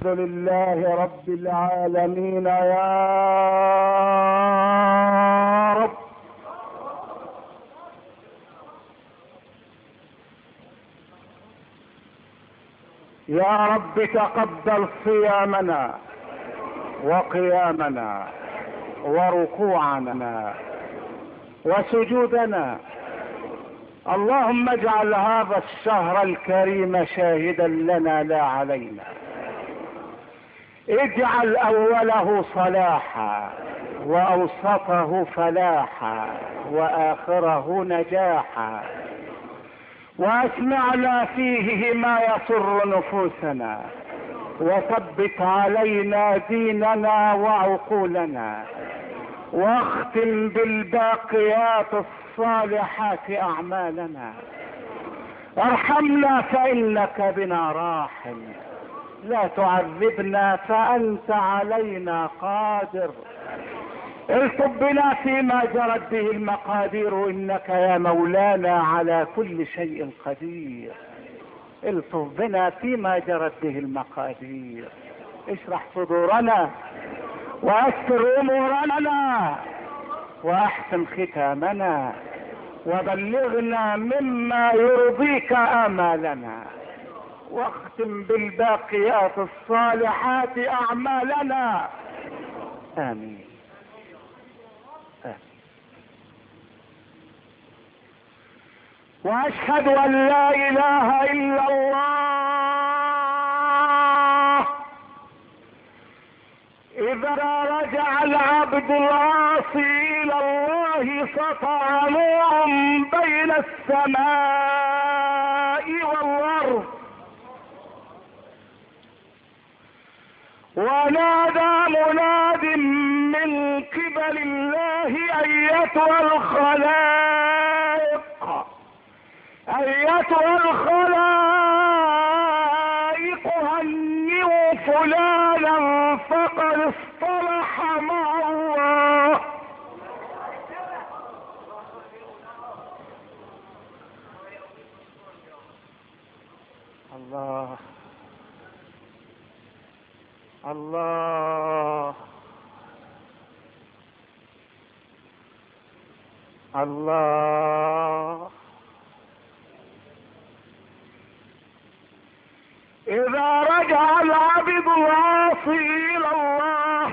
لله رب العالمين يا رب. يا رب تقبل صيامنا وقيامنا وركوعنا وسجودنا. اللهم اجعل هذا الشهر الكريم شاهدا لنا لا علينا. اجعل اوله صلاحا واوسطه فلاحا واخره نجاحا، واسمعنا فيه ما يسر نفوسنا، وثبت علينا ديننا وعقولنا، واختم بالباقيات الصالحات اعمالنا. ارحمنا فانك بنا راحم، لا تعذبنا فانت علينا قادر. الطف بنا فيما جرت به المقادير، انك يا مولانا على كل شيء قدير. الطف بنا فيما جرت به المقادير، اشرح صدورنا ويسر امورنا واحسن ختامنا، وبلغنا مما يرضيك امالنا، واختم بالباقيات الصالحات اعمالنا. امين. واشهد ان لا اله الا الله. اذا رجع العبد العاصي الى الله سطع نور بين السماء والارض، ونادى مناد من قبل الله ايتها الخلائق، ايتها الخلائق هنئوا فلانا فقد اصطلح مع الله. الله الله الله. اذا رجع العبد العاصي الى الله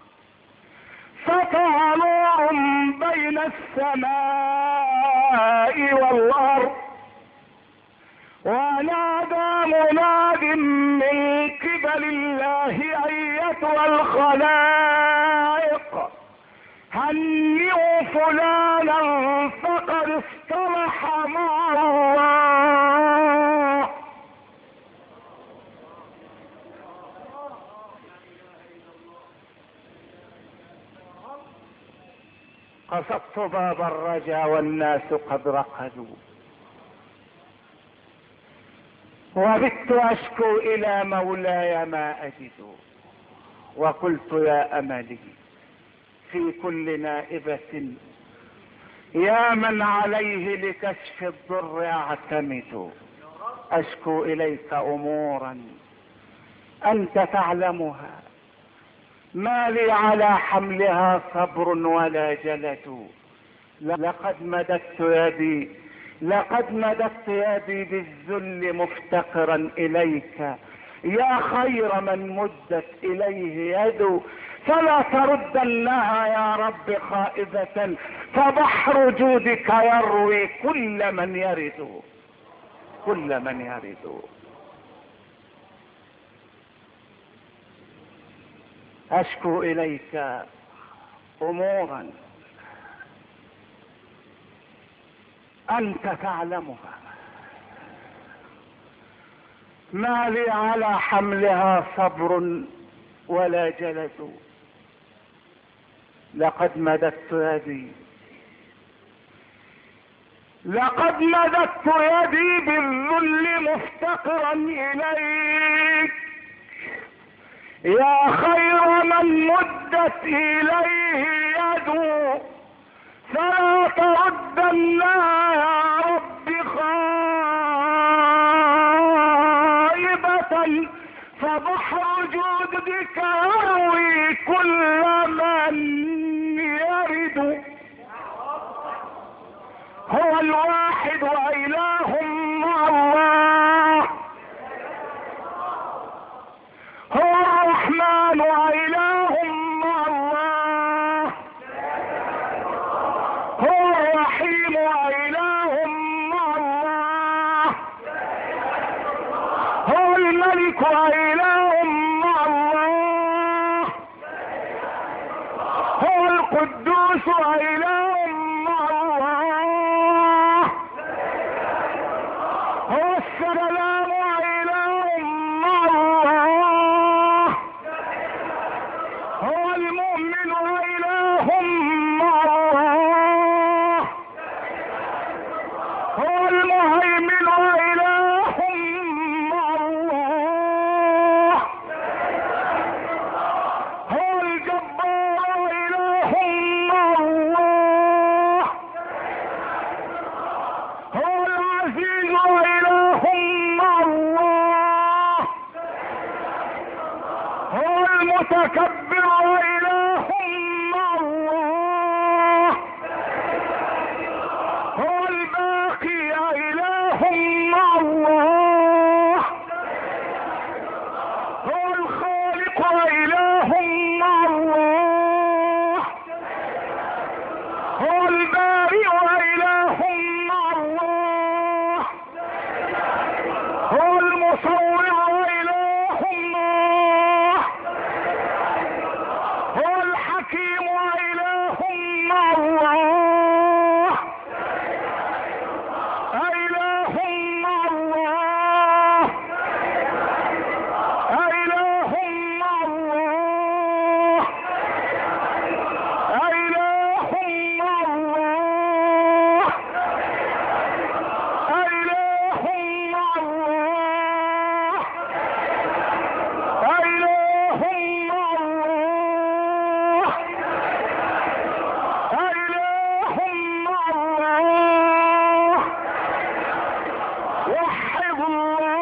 سطع نور بين السماء والارض، ونادى مناد من قبل الله ايتها الخلائق هنئوا فلانا فقد اصطلح مع الله. قصدت باب الرجا والناس قد رقدوا، وبت اشكو الى مولاي ما اجد، وقلت يا املي في كل نائبة يا من عليه لكشف الضر اعتمد. اشكو اليك امورا انت تعلمها، ما لي على حملها صبر ولا جلد. لقد مددت يدي بالذل مفتقرا اليك، يا خير من مدت اليه يد، فلا تردنها يا رب خائبة، فبحر جودك يروي كل من يرد. اشكو اليك امورا انت تعلمها، ما لي على حملها صبر ولا جلد. لقد مددت يدي بالذل مفتقرا اليك، يا خير من مدت اليه يد، فلا تردنا يا رب خائبة، فبحر هو المتكبر وإله مع الله، هو الباقي إله مع الله، هو الخالق إله مع الله، هو البارئ إله مع الله، هو المصور إله الله، هو الحكيم إله مع الله، إله مع الله، إله مع الله، إله مع الله، إله مع الله، إله مع الله، إله مع الله، وحد الله.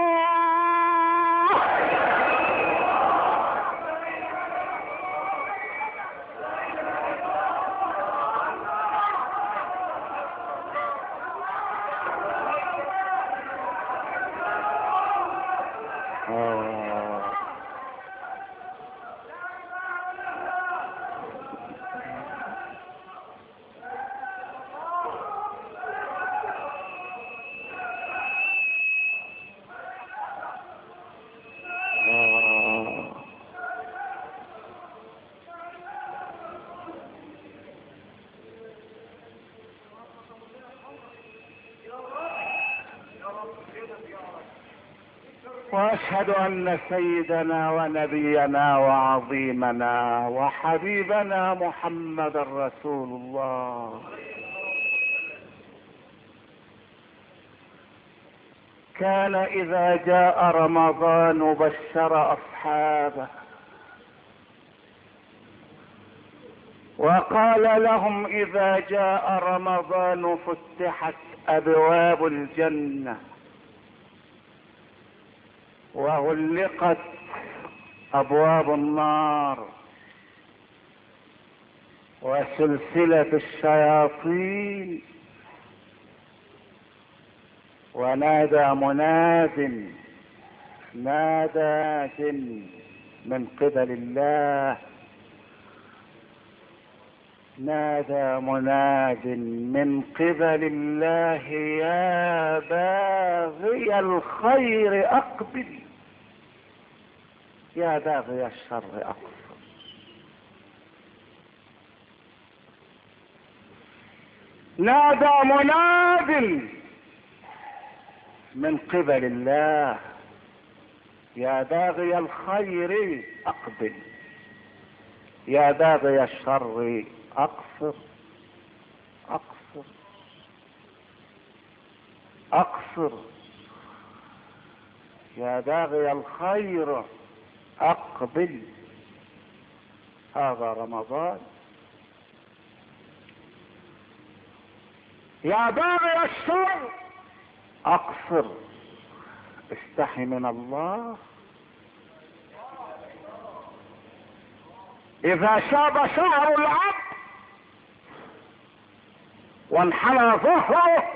واشهد ان سيدنا ونبينا وعظيمنا وحبيبنا محمد رسول الله كان اذا جاء رمضان بشر اصحابه وقال لهم اذا جاء رمضان فتحت ابواب الجنة وغلقت ابواب النار وسلسلة الشياطين ونادى مناد نادى من قبل الله نادى مناد من قبل الله يا باغي الخير اقبل يا باغي الشر اقصر نادى مناد من قبل الله يا باغي الخير اقبل يا باغي الشر اقصر اقصر اقصر يا باغي الخير اقبل هذا رمضان يا باغي الشر اقصر استحي من الله اذا شاب شعر العبد وانحنى ظهره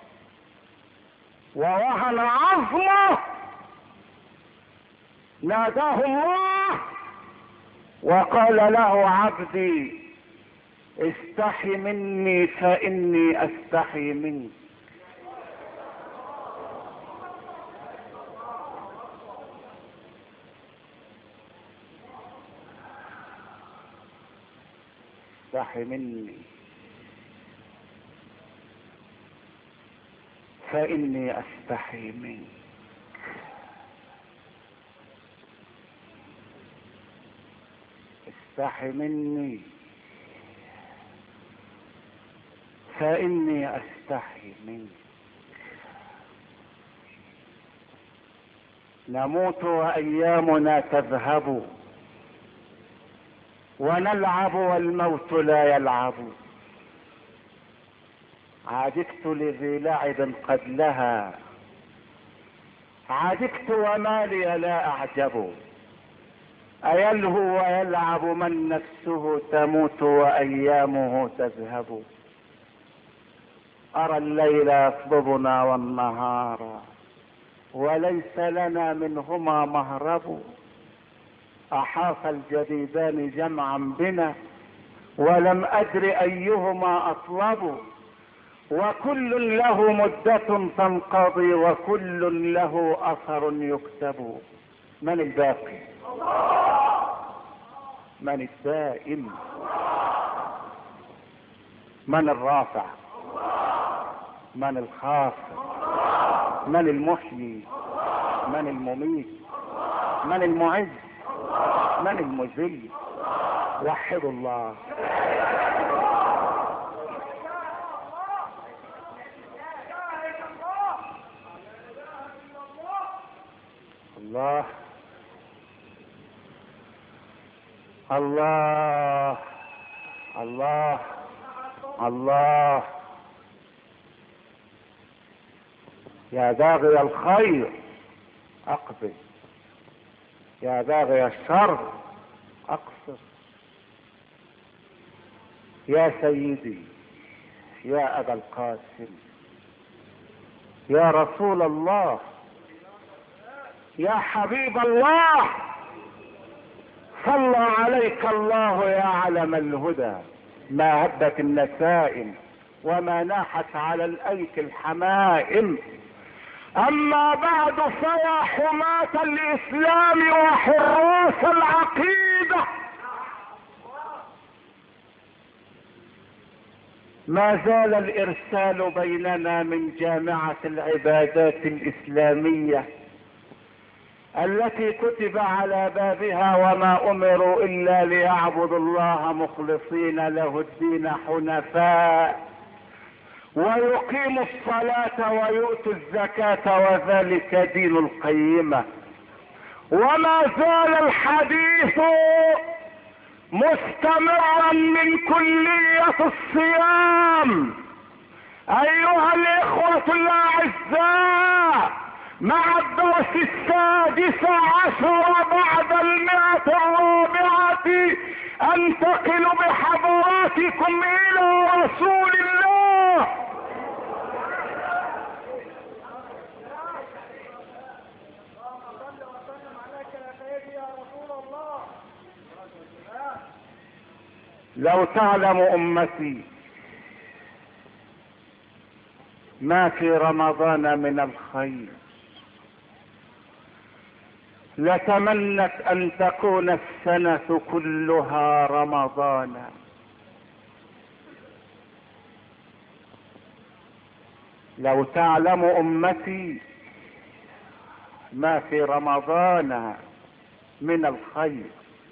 ووهن عظمه ناداه الله وقال له عبدي استحي مني فاني استحي منك استحي مني فاني استحي منك استحي مني فاني استحي منك نموت وايامنا تذهب ونلعب والموت لا يلعب عجبت لذي لعب قد لها عجبت وما لي لا اعجب أيلهو ويلعب من نفسه تموت وأيامه تذهب. أرى الليل يطلبنا والنهار وليس لنا منهما مهرب. أحاط الجديدان جمعا بنا ولم أدر أيهما أطلب. وكل له مدة تنقضي وكل له أثر يكتب. من الباقي؟ من الدائم؟ من الرافع؟ من الخافض؟ من المحيي؟ من المميت؟ من المعز؟ من المذل؟ وحدوا الله. الله الله الله الله. يا باغي الخير اقبل، يا باغي الشر اقصر. يا سيدي يا ابا القاسم يا رسول الله يا حبيب الله، صلى عليك الله يا علم الهدى. ما هبت النسائم وما ناحت على الايك الحمائم. اما بعد فيا حماة الاسلام وحراس العقيدة، ما زال الارسال بيننا من جامعة العبادات الاسلامية التي كتب على بابها وما امروا الا ليعبدوا الله مخلصين له الدين حنفاء ويقيموا الصلاة ويؤتوا الزكاة وذلك دين القيمة. وما زال الحديث مستمرا من كلية الصيام ايها الاخوة الاعزاء، مع الدرس 16 بعد 104 انتقل بحضراتكم الى رسول الله لو تعلم امتي ما في رمضان من الخير لتمنت ان تكون السنة كلها رمضانا. لو تعلم امتي ما في رمضان من الخير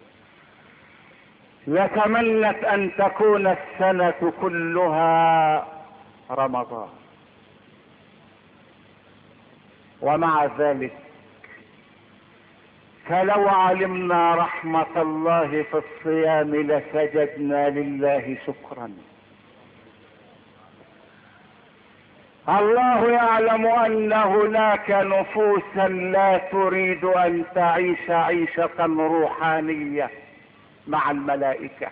لتمنت ان تكون السنة كلها رمضان. ومع ذلك فلو علمنا رحمة الله في الصيام لسجدنا لله شكرا. الله يعلم ان هناك نفوسا لا تريد ان تعيش عيشة روحانية مع الملائكة.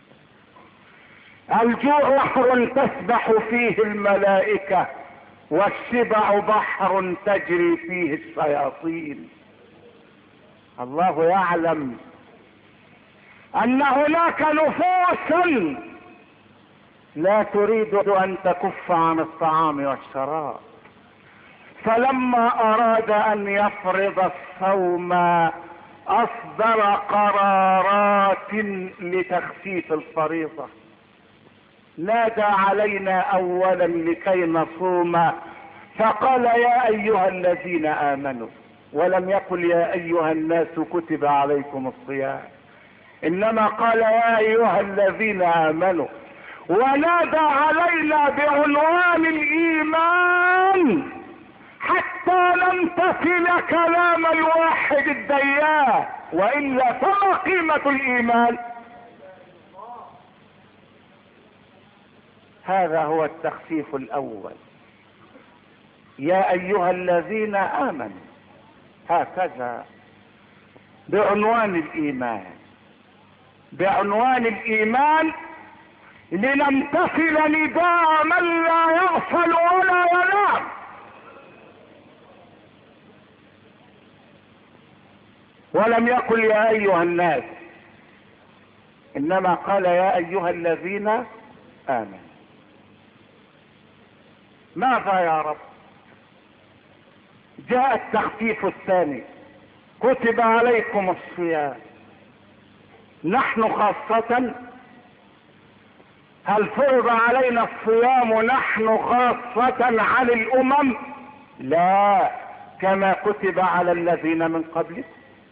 الجوع بحر تسبح فيه الملائكة والشبع بحر تجري فيه الشياطين. الله يعلم ان هناك نفوسا لا تريد ان تكف عن الطعام والشراب، فلما اراد ان يفرض الصوم اصدر قرارات لتخفيف الفريضة. نادى علينا اولا لكي نصوم فقال يا ايها الذين امنوا، ولم يقل يا ايها الناس كتب عليكم الصيام، انما قال يا ايها الذين امنوا. ونادى علينا بعنوان الايمان حتى لم تصل كلام الواحد الديان، والا فما قيمة الايمان؟ هذا هو التخفيف الاول. يا ايها الذين امنوا، هكذا بعنوان الايمان، بعنوان الايمان لنمتثل نداء من لا يغفل ولا ينام. ولم يقل يا ايها الناس، انما قال يا ايها الذين امنوا. ماذا يا رب؟ جاء التخفيف الثاني، كتب عليكم الصيام. نحن خاصة، هل فرض علينا الصيام نحن خاصة عن الامم؟ لا، كما كتب على الذين من قبلكم.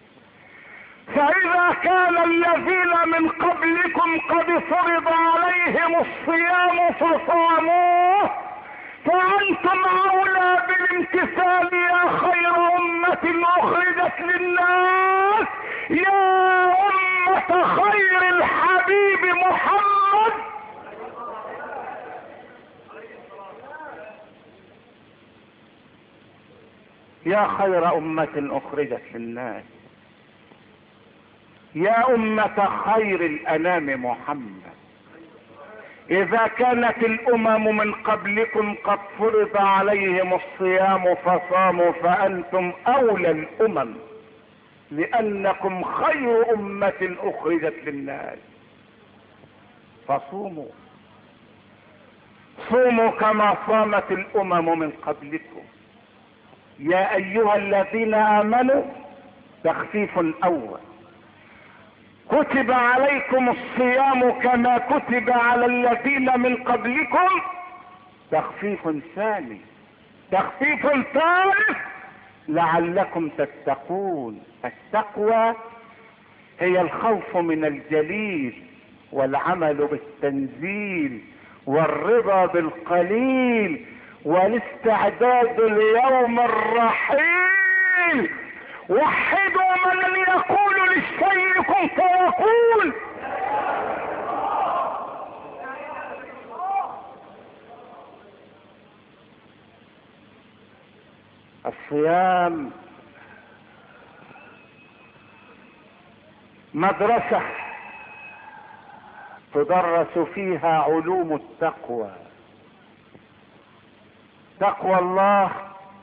فاذا كان الذين من قبلكم قد فرض عليهم الصيام فصاموه، فانتم اولى بالامتثال يا خير امة اخرجت للناس، يا امة خير الحبيب محمد. يا خير امة اخرجت للناس، يا امة خير الانام محمد. اذا كانت الامم من قبلكم قد فرض عليهم الصيام فصاموا، فانتم اولى الامم، لانكم خير امة اخرجت للناس. فصوموا، صوموا كما صامت الامم من قبلكم. يا ايها الذين امنوا، تخفيف اول، كتب عليكم الصيام كما كتب على الذين من قبلكم. تخفيف ثاني، تخفيف ثالث، لعلكم تتقون. التقوى هي الخوف من الجليل، والعمل بالتنزيل، والرضا بالقليل، والاستعداد ليوم الرحيل. وحدوا من يقول للشيء كن فيكون. الصيام مدرسة تدرس فيها علوم التقوى، تقوى الله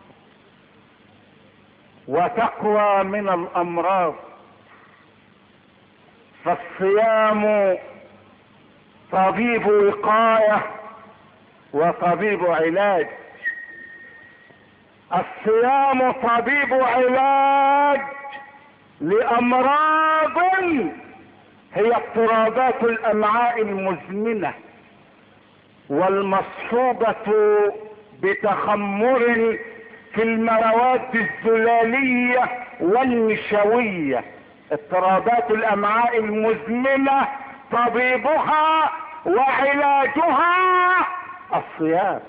وتقوى من الامراض. فالصيام طبيب وقاية وطبيب علاج. الصيام طبيب علاج لامراض هي اضطرابات الامعاء المزمنة، والمصحوبة بتخمر في المواد الزلالية والنشوية. اضطرابات الامعاء المزمنة طبيبها وعلاجها الصيام.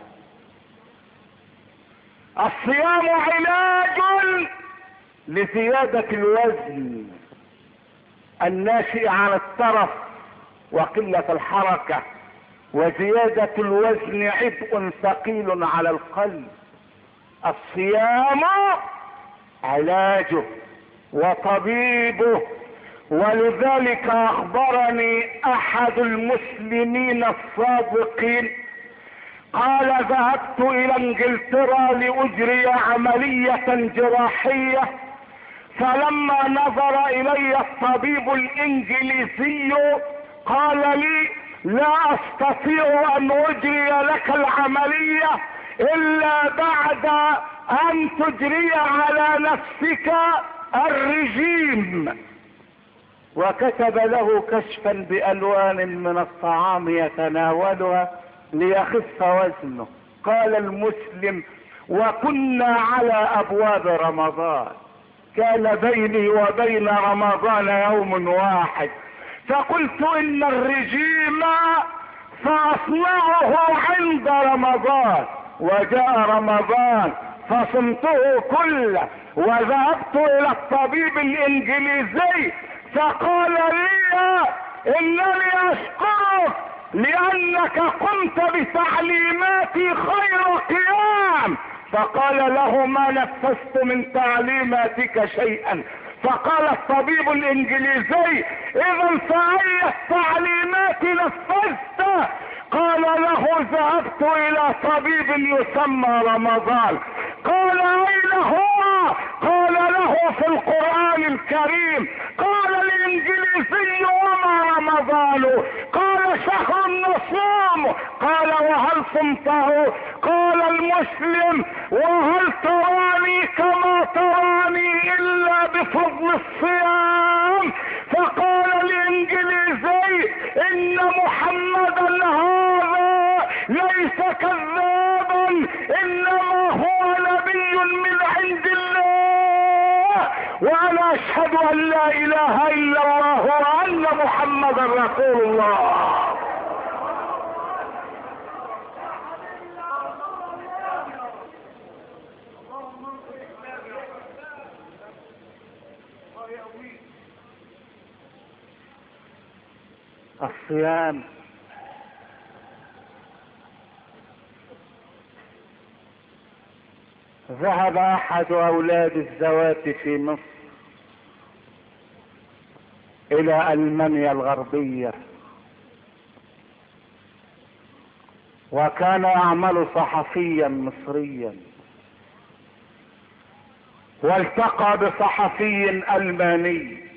الصيام علاج لزيادة الوزن الناشئ عن الترف وقلة الحركة، وزيادة الوزن عبء ثقيل على القلب. الصيام علاجه وطبيبه. ولذلك اخبرني احد المسلمين الصادقين قال: ذهبت الى انجلترا لاجري عملية جراحية، فلما نظر الي الطبيب الانجليزي قال لي: لا استطيع ان اجري لك العملية الا بعد ان تجري على نفسك الرجيم. وكتب له كشفا بالوان من الطعام يتناولها ليخف وزنه. قال المسلم: وكنا على ابواب رمضان، كان بيني وبين رمضان يوم واحد، فقلت ان الرجيم فاصنعه عند رمضان، وجاء رمضان فصمته كله. وذهبت الى الطبيب الانجليزي فقال لي: انني اشكرك لانك قمت بتعليماتي خير قيام. فقال له: ما نفذت من تعليماتك شيئا، فقال الطبيب الانجليزي: اذا فأي التعليمات نفذت؟ قال له: ذهبت الى طبيب يسمى رمضان. قال: اين هو؟ قال: له في القرآن الكريم. قال الانجليزي: وما رمضان؟ قال: شهر نصوم. قال: وهل صمته؟ قال المسلم: وهل تراني كما تراني الا بفضل الصيام؟ فقال الانجليزي: ان محمدا هذا ليس كذابا، انما هو نبي من عند الله، وانا اشهد ان لا اله الا الله وان محمدا رسول الله. الصيام ذهب احد اولاد الزوات في مصر الى المانيا الغربية، وكان يعمل صحفيا مصريا، والتقى بصحفي الماني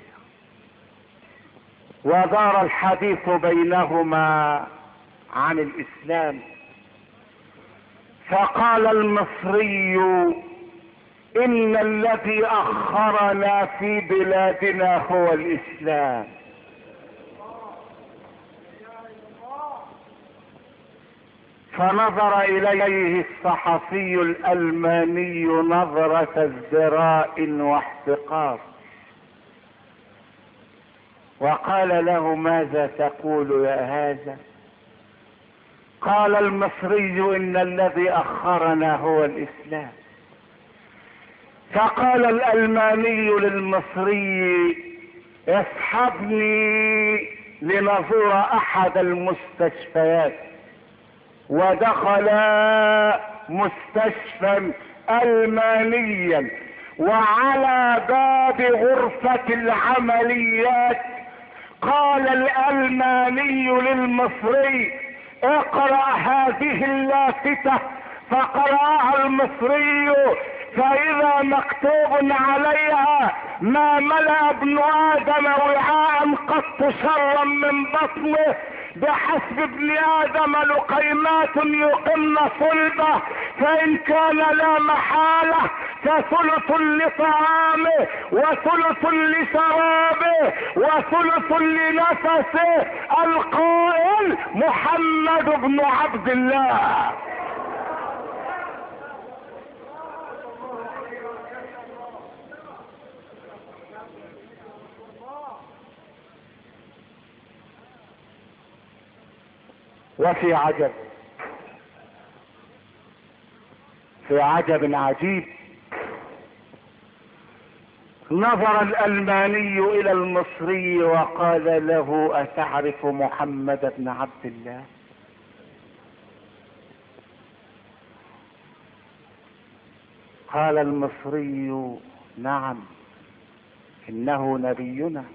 ودار الحديث بينهما عن الاسلام. فقال المصري: ان الذي اخرنا في بلادنا هو الاسلام. فنظر اليه الصحفي الالماني نظرة ازدراء واحتقار، وقال له: ماذا تقول يا هذا؟ قال المصري: ان الذي اخرنا هو الاسلام. فقال الالماني للمصري: اصحبني لنزور احد المستشفيات. ودخل مستشفى المانيا، وعلى باب غرفة العمليات قال الالماني للمصري: اقرأ هذه اللافتة. فقرأها المصري، فإذا مكتوب عليها: ما ملأ ابن آدم وعاء قط شرا من بطنه، بحسب ابن آدم لقيمات يقمن صلبه، فإن كان لا محالة فثلث لطعامه وثلث لشرابه وثلث لنفسه. القائل محمد بن عبد الله. وفي عجب عجيب، نظر الألماني إلى المصري وقال له: أتعرف محمد بن عبد الله؟ قال المصري: نعم، إنه نبينا.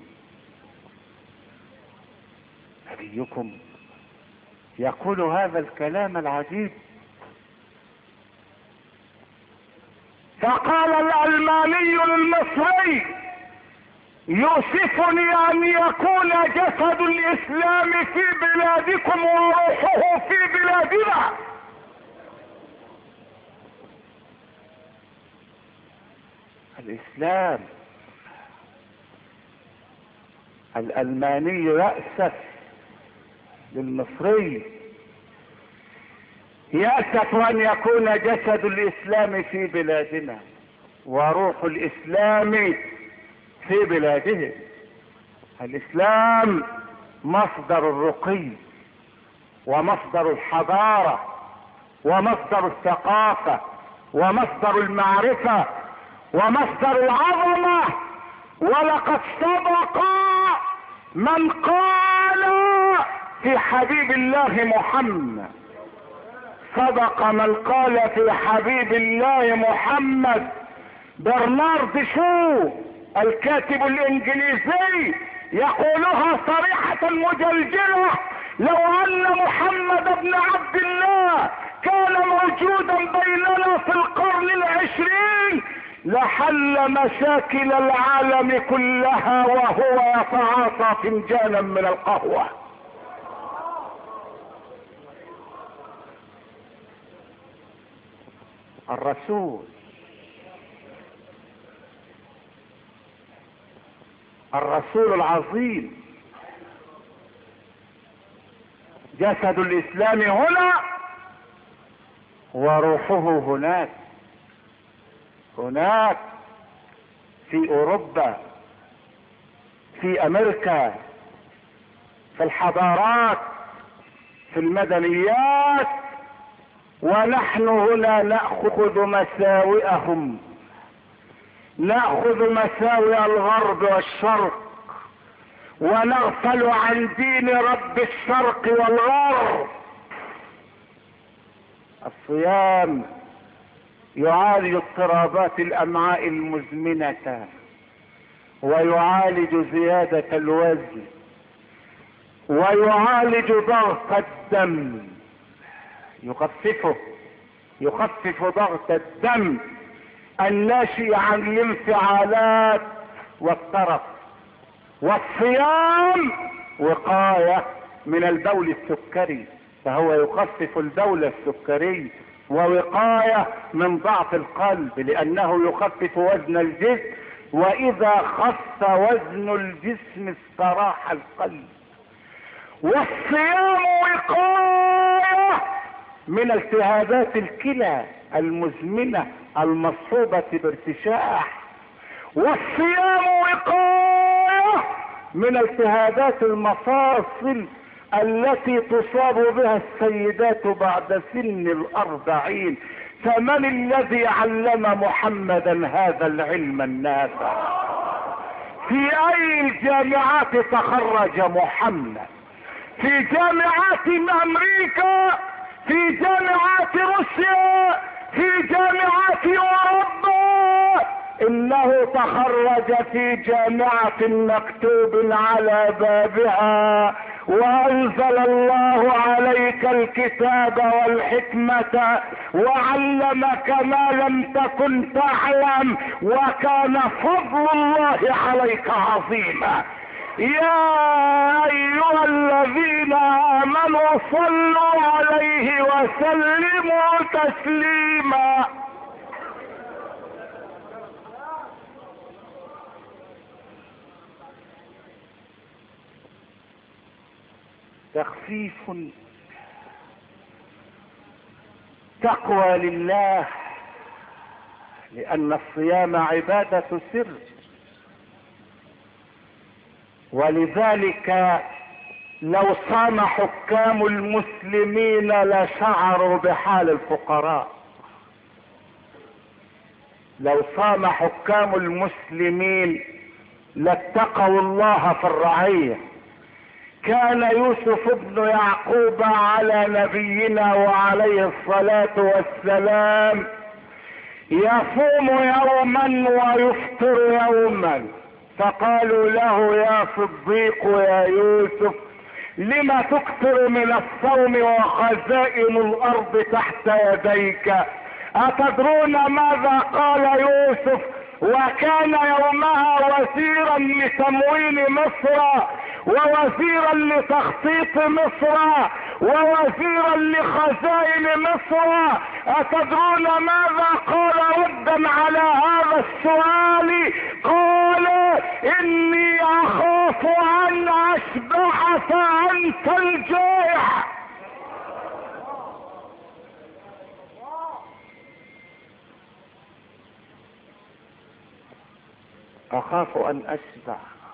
نبيكم يقول هذا الكلام العجيب؟ فقال الألماني للمصري: يؤسفني أن يكون جسد الإسلام في بلادكم وروحه في بلادنا. الإسلام. الألماني يأسف للمصري، يأسف أن يكون جسد الإسلام في بلادنا وروح الإسلام في بلاده. الإسلام مصدر الرقي ومصدر الحضارة ومصدر الثقافة ومصدر المعرفة ومصدر العظمة. ولقد صدق من قال في حبيب الله محمد، صدق من قال في حبيب الله محمد. برنارد شو الكاتب الانجليزي يقولها صريحة مجلجلة: لو ان محمد بن عبد الله كان موجودا بيننا في القرن العشرين لحل مشاكل العالم كلها وهو يتعاطى فنجانا من القهوة. الرسول العظيم، جسد الاسلام هنا وروحه هناك في اوروبا، في امريكا، في الحضارات، في المدنيات، ونحن هنا نأخذ مساوئهم، نأخذ مساوئ الغرب والشرق، ونغفل عن دين رب الشرق والغرب. الصيام يعالج اضطرابات الامعاء المزمنة، ويعالج زيادة الوزن، ويعالج ضغط الدم، يخفف ضغط الدم الناشئ عن الانفعالات والترف. والصيام وقاية من البول السكري، فهو يخفف البول السكري، ووقاية من ضعف القلب لانه يخفف وزن الجسم، واذا خف وزن الجسم استراح القلب. والصيام وقاية من التهابات الكلى المزمنة المصحوبة بارتشاح. والصيام وقاية من التهابات المفاصل التي تصاب بها السيدات بعد سن 40. فمن الذي علم محمدا هذا العلم النافع؟ في اي الجامعات تخرج محمد؟ في جامعات امريكا، في جامعات روسيا، في جامعات اوروبا. انه تخرج في جامعة مكتوب على بابها: وانزل الله عليك الكتاب والحكمة وعلمك ما لم تكن تعلم وكان فضل الله عليك عظيما. يا ايها الذين امنوا صلوا عليه وسلموا تسليما. تخفيف، تقوى لله، لان الصيام عبادة سر، ولذلك لو صام حكام المسلمين لشعروا بحال الفقراء. لو صام حكام المسلمين لاتقوا الله في الرعية. كان يوسف بن يعقوب على نبينا وعليه الصلاة والسلام يصوم يوما ويفطر يوما، فقالوا له: يا صديق يا يوسف، لما تكثر من الصوم وخزائن الارض تحت يديك؟ اتدرون ماذا قال يوسف وكان يومها وزيرا لتموين مصر ووزيرا لتخطيط مصر ووزيرا لخزائن مصر؟ اتدرون ماذا قال ردا على هذا السؤال؟ قال: اني اخاف ان اشبع فانت الجائع. اخاف ان اشبع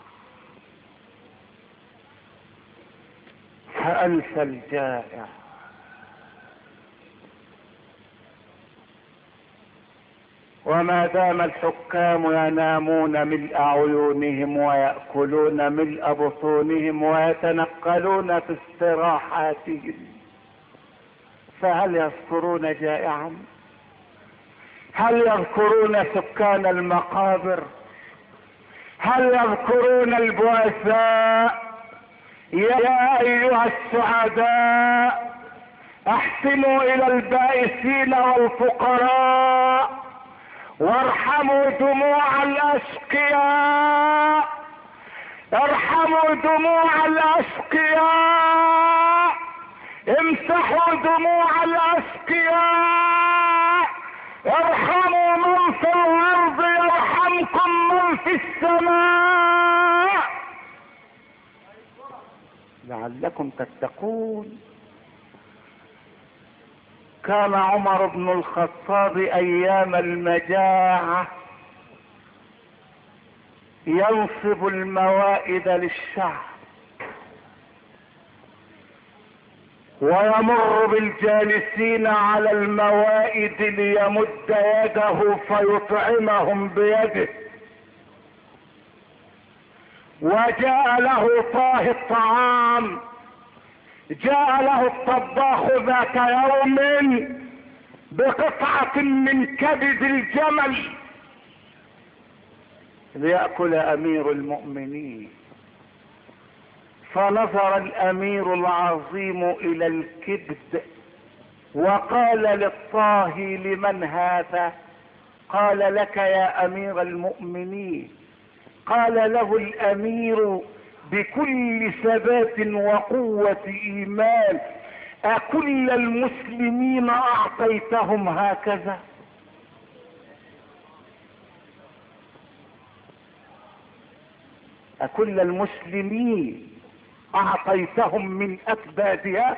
فانت الجائع. وما دام الحكام ينامون ملء عيونهم ويأكلون ملء بطونهم ويتنقلون في استراحاتهم، فهل يذكرون جائعا؟ هل يذكرون سكان المقابر؟ هل يذكرون البؤساء؟ يا ايها السعداء احسنوا الى البائسين والفقراء وارحموا دموع الاشقياء، ارحموا دموع الاشقياء، امسحوا دموع الاشقياء، ارحموا من في الارض يرحمكم من في السماء لعلكم تتقون. كان عمر بن الخطاب ايام المجاعة ينصب الموائد للشعب ويمر بالجالسين على الموائد ليمد يده فيطعمهم بيده. وجاء له طاه الطعام، جاء له الطباخ ذات يوم بقطعة من كبد الجمل ليأكل امير المؤمنين. فنظر الامير العظيم الى الكبد وقال للطاهي: لمن هذا؟ قال: لك يا امير المؤمنين. قال له الامير بكل ثبات وقوة ايمان: اكل المسلمين اعطيتهم هكذا؟ اكل المسلمين اعطيتهم من اكبادها؟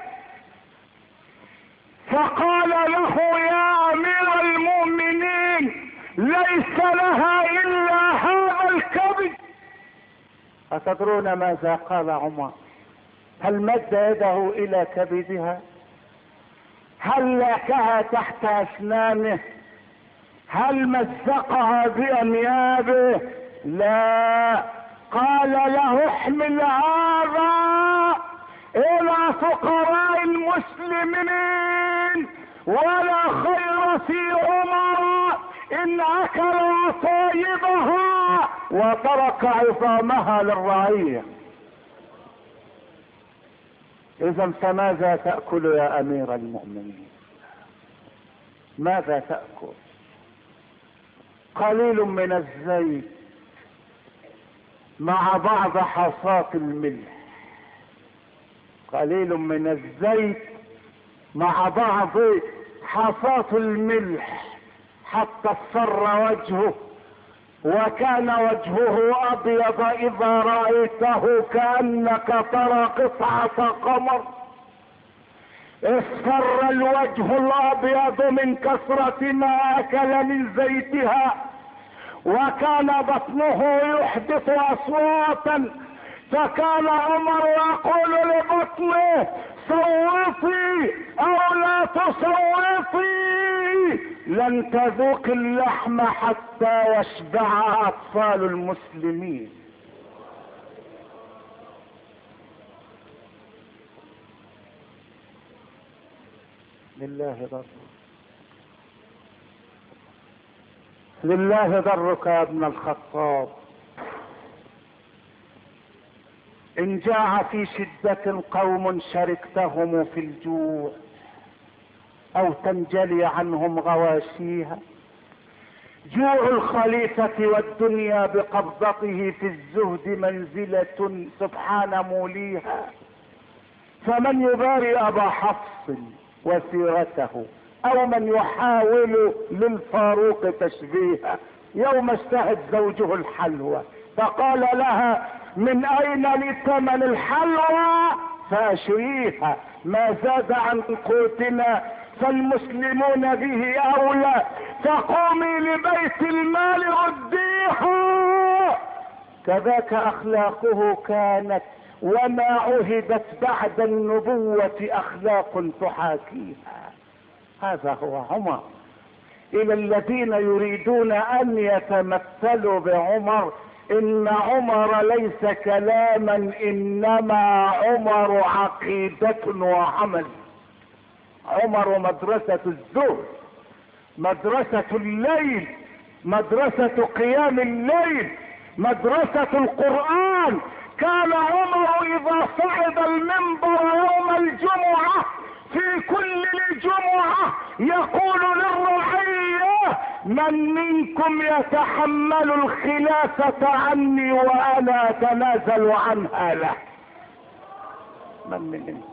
فقال له: يا امير المؤمنين ليس لها الا هذا الكبد. اتدرون ماذا قال عمر؟ هل مد يده الى كبدها؟ هل لاكها تحت اسنانه؟ هل مزقها بانيابه؟ لا. قال له: احمل هذا الى فقراء المسلمين، ولا خير في عمر ان اكل طيبها وترك عظامها للرعية. اذا فماذا تأكل يا امير المؤمنين؟ ماذا تأكل؟ قليل من الزيت مع بعض حصاة الملح، قليل من الزيت مع بعض حصاة الملح حتى اصفر وجهه، وكان وجهه ابيض اذا رأيته كأنك ترى قطعة قمر. اصفر الوجه الابيض من كثرة ما اكل من زيتها، وكان بطنه يحدث اصواتا، فكان عمر يقول لبطنه: صوتي او لا تصوتي، لن تذوق اللحم حتى يشبع اطفال المسلمين. لله ضرك، لله ضرك يا ابن الخطاب. ان جاع في شدة قوم شركتهم في الجوع او تنجلي عنهم غواشيها. جوع الخليفة والدنيا بقبضته في الزهد منزلة سبحان موليها. فمن يباري ابا حفص وسيرته او من يحاول للفاروق تشبيها. يوم اشتهت زوجه الحلوى فقال لها: من اين لثمن الحلوى؟ فاشريها، ما زاد عن قوتنا فالمسلمون به اولى، فقومي لبيت المال رديها. كذاك اخلاقه كانت، وما عهدت بعد النبوة اخلاق تحاكيها. هذا هو عمر. الى الذين يريدون ان يتمثلوا بعمر: ان عمر ليس كلاما، انما عمر عقيدة وعمل. عمر مدرسة الزهد، مدرسة الليل، مدرسة قيام الليل، مدرسة القرآن. كان عمر اذا صعد المنبر يوم الجمعة في كل الجمعة يقول للرعية: من منكم يتحمل الخلافة عني وانا اتنازل عنها له؟ من منكم؟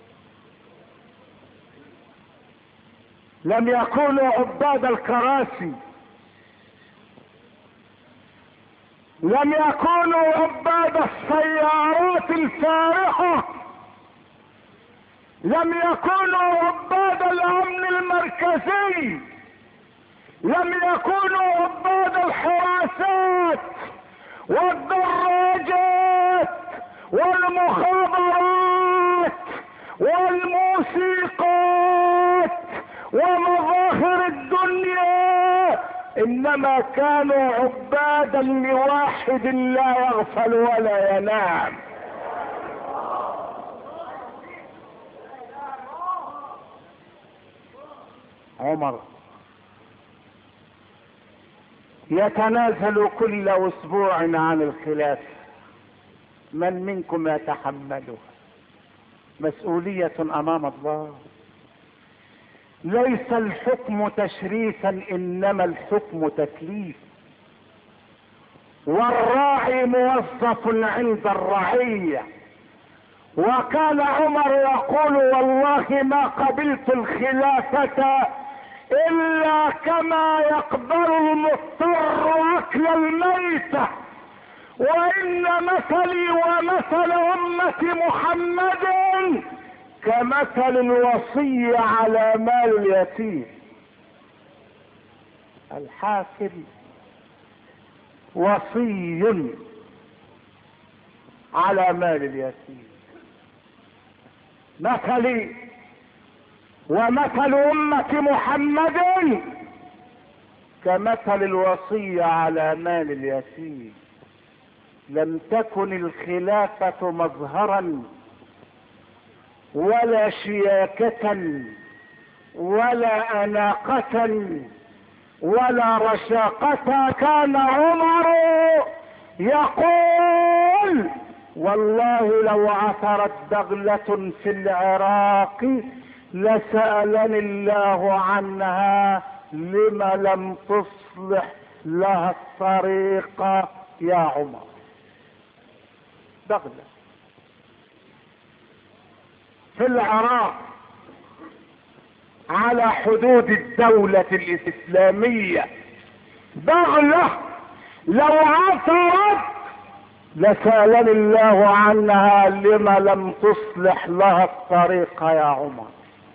لم يكونوا عباد الكراسي، لم يكونوا عباد السيارات الفارهة، لم يكونوا عباد الامن المركزي، لم يكونوا عباد الحراسات والدراجات والمخابرات والموسيقات ومظاهر الدنيا، انما كانوا عبادا لواحد لا يغفل ولا ينام. عمر يتنازل كل اسبوع عن الخلافة. من منكم يتحمله؟ مسؤولية امام الله. ليس الحكم تشريفا انما الحكم تكليف، والراعي موظف عند الرعية. وكان عمر يقول: والله ما قبلت الخلافة الا كما يقبل المضطر اكل الميتة، وان مثلي ومثل امة محمد كمثل الوصي على مال اليتيم. الحاكم وصي على مال اليتيم. مثلي ومثل أمة محمد كمثل الوصي على مال اليتيم. لم تكن الخلافة مظهرا ولا شياكة ولا أناقة ولا رشاقة. كان عمر يقول: والله لو عثرت دغلة في العراق لسألني الله عنها لما لم تصلح لها الطريق يا عمر. دغلة في العراق على حدود الدولة الإسلامية، دغلة لو عثرت لسألني الله عنها لما لم تصلح لها الطريق يا عمر.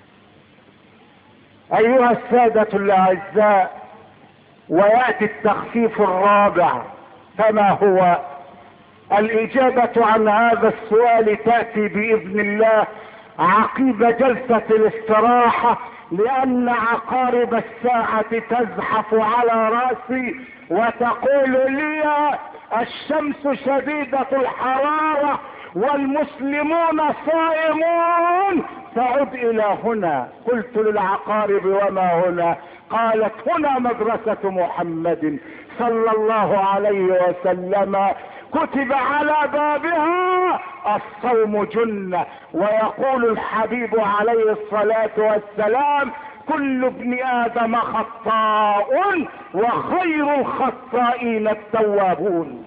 أيها السادة الأعزاء، ويأتي التخفيف الرابع، فما هو؟ الإجابة عن هذا السؤال تأتي بإذن الله عقب جلسة الاستراحة، لأن عقارب الساعة تزحف على رأسي وتقول لي: الشمس شديدة الحرارة والمسلمون صائمون، تعد إلى هنا. قلت للعقارب: وما هنا؟ قالت: هنا مدرسة محمد صلى الله عليه وسلم، كتب على بابها الصوم جنة. ويقول الحبيب عليه الصلاة والسلام: كل ابن آدم خطاء وخير الخطائين التوابون.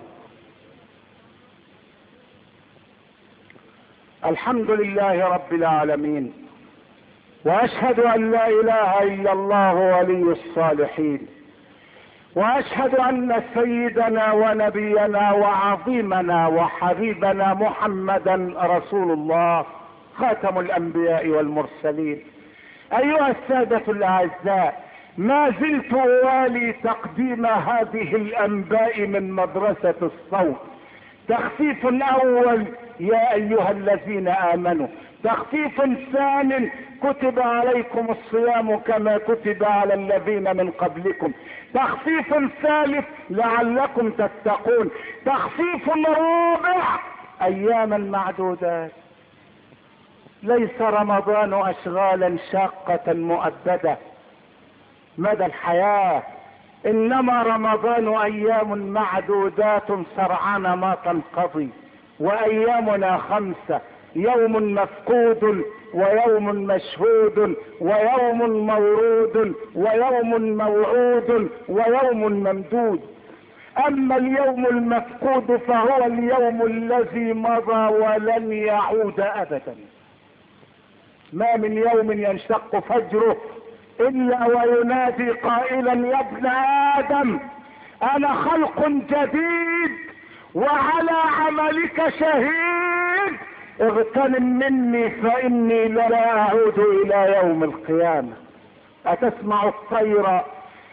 الحمد لله رب العالمين، واشهد ان لا اله الا الله ولي الصالحين، واشهد ان سيدنا ونبينا وعظيمنا وحبيبنا محمدا رسول الله خاتم الانبياء والمرسلين. ايها السادة الاعزاء، ما زلت اوالي تقديم هذه الانباء من مدرسة الصوت. تخفيف اول: يا ايها الذين امنوا. تخفيف ثان: كتب عليكم الصيام كما كتب على الذين من قبلكم. تخفيف ثالث: لعلكم تتقون. تخفيف رابع: اياما معدودات. ليس رمضان اشغالا شاقة مؤبدة مدى الحياة، انما رمضان ايام معدودات سرعان ما تنقضي، وايامنا 5: يوم مفقود، ويوم مشهود، ويوم مورود، ويوم موعود، ويوم ممدود. اما اليوم المفقود فهو اليوم الذي مضى ولن يعود ابدا. ما من يوم ينشق فجره الا وينادي قائلا: يا ابن ادم انا خلق جديد وعلى عملك شهيد، اغتنم مني فاني لا اعود الى يوم القيامة. اتسمع الطير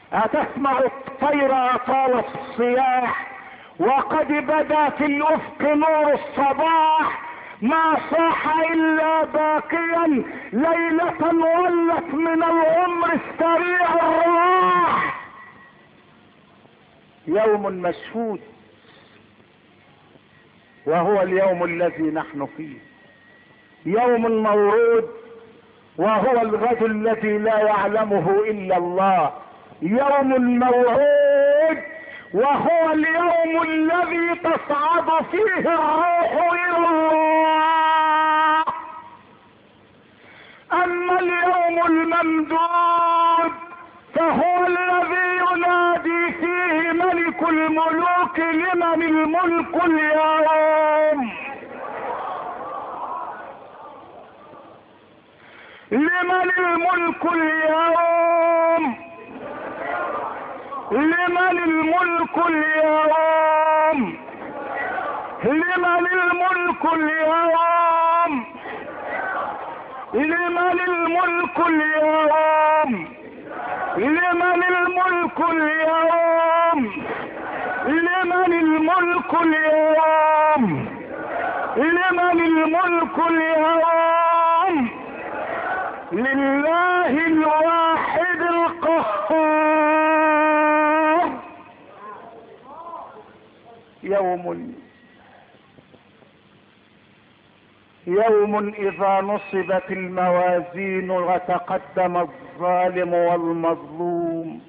طال الصياح، وقد بدا في الافق نور الصباح، ما صاح الا باكيا ليلة ولت من العمر السريع الراح. يوم مشهود وهو اليوم الذي نحن فيه، يوم مورود وهو الغد الذي لا يعلمه الا الله، يوم موعود وهو اليوم الذي تصعد فيه الروح الى الله. اما اليوم الممدود فهو الذي ينادي فيه ملك الملوك: لمن الملك اليوم؟ لمن الملك اليوم؟ لمن الملك اليوم؟ لمن الملك اليوم؟ لمن الملك اليوم؟ لمن الملك اليوم؟ لمن الملك اليوم؟ لمن الملك اليوم؟ لله الواحد القهار. يوم اذا نصبت الموازين وتقدم الظالم والمظلوم،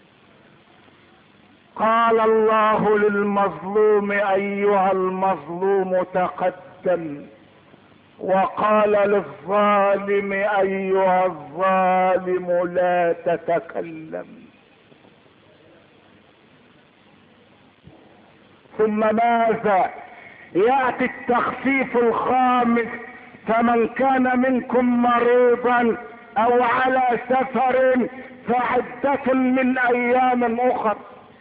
قال الله للمظلوم: ايها المظلوم تقدم، وقال للظالم: ايها الظالم لا تتكلم. ثم ماذا؟ يأتي التخفيف الخامس: فمن كان منكم مريضا او على سفر فعدة من ايام اخر.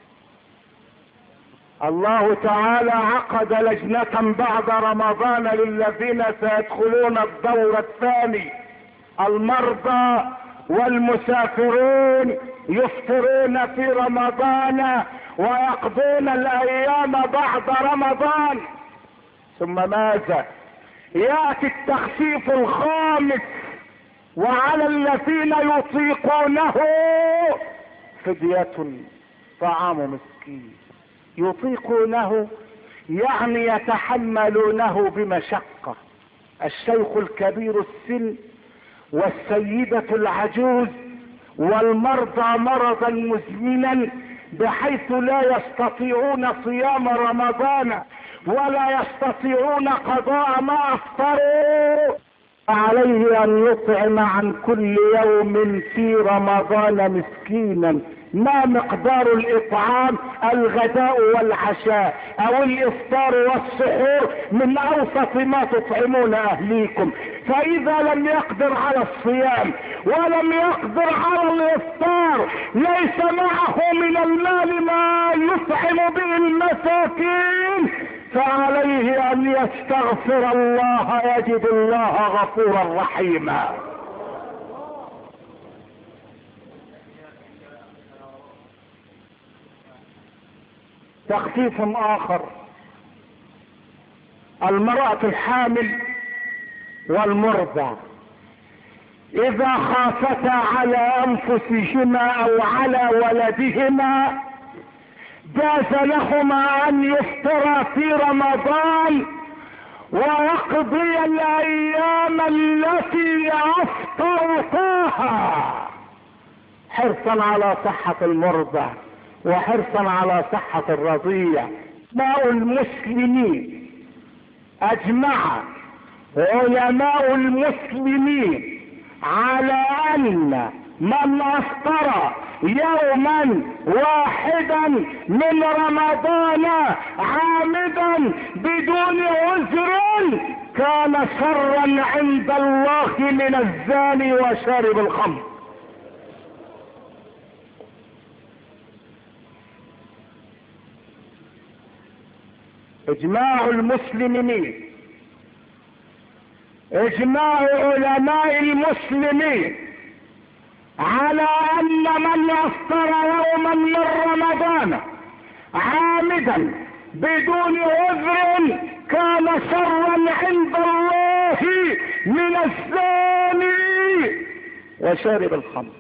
الله تعالى عقد لجنة بعد رمضان للذين سيدخلون الدور الثاني: المرضى والمسافرون يفطرون في رمضان ويقضون الايام بعد رمضان. ثم ماذا؟ يأتي التخفيف الخامس: وعلى الذين يطيقونه فدية طعام مسكين. يطيقونه يعني يتحملونه بمشقة. الشيخ الكبير السن والسيدة العجوز والمرضى مرضا مزمنا بحيث لا يستطيعون صيام رمضان ولا يستطيعون قضاء ما افطروا، عليه ان يطعم عن كل يوم في رمضان مسكينا. ما مقدار الاطعام؟ الغداء والعشاء او الافطار والسحور من اوسط ما تطعمون اهليكم. فاذا لم يقدر على الصيام ولم يقدر على الافطار، ليس معه من المال ما يطعم به المساكين، فعليه ان يستغفر الله، يجد الله غفورا رحيما. تخفيف اخر: المرأة الحامل والمرضع اذا خافتا على انفسهما او على ولدهما جاز لهما ان يفطرا في رمضان ويقضي الايام التي افطرتاها حرصا على صحة المرضع وحرصا على صحة الرضيع. علماء المسلمين اجمع علماء المسلمين على ان من افطر يوما واحدا من رمضان عامدا بدون عذر كان شرا عند الله من الزاني وشارب الخمر. اجماع المسلمين، اجماع علماء المسلمين على ان من افطر يوما من رمضان عامدا بدون عذر كان شرا عند الله من الزاني وشارب الخمر.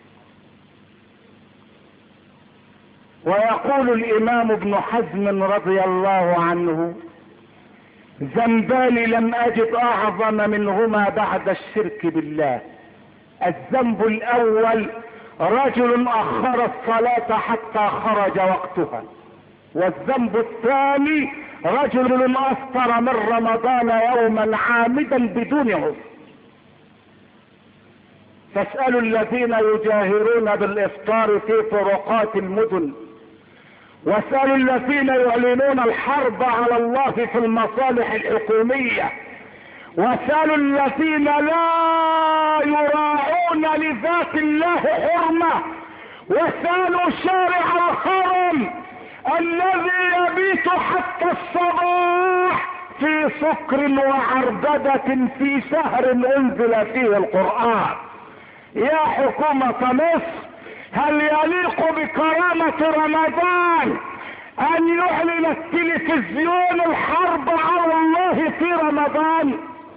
ويقول الامام ابن حزم رضي الله عنه: ذنبان لم اجد اعظم منهما بعد الشرك بالله. الذنب الاول رجل اخر الصلاة حتى خرج وقتها، والذنب الثاني رجل افطر من رمضان يوما عامدا بدون عذر. فاسألوا الذين يجاهرون بالافطار في طرقات المدن، واسألوا الذين يعلنون الحرب على الله في المصالح الحكومية، واسألوا الذين لا يراعون لذات الله حرمة، واسألوا شارع الحرم الذي يبيت حتى الصباح في سكر وعربدة في شهر انزل فيه القرآن. يا حكومة مصر، هل يليق بكرامة رمضان ان يعلن التلفزيون الحرب على الله في رمضان؟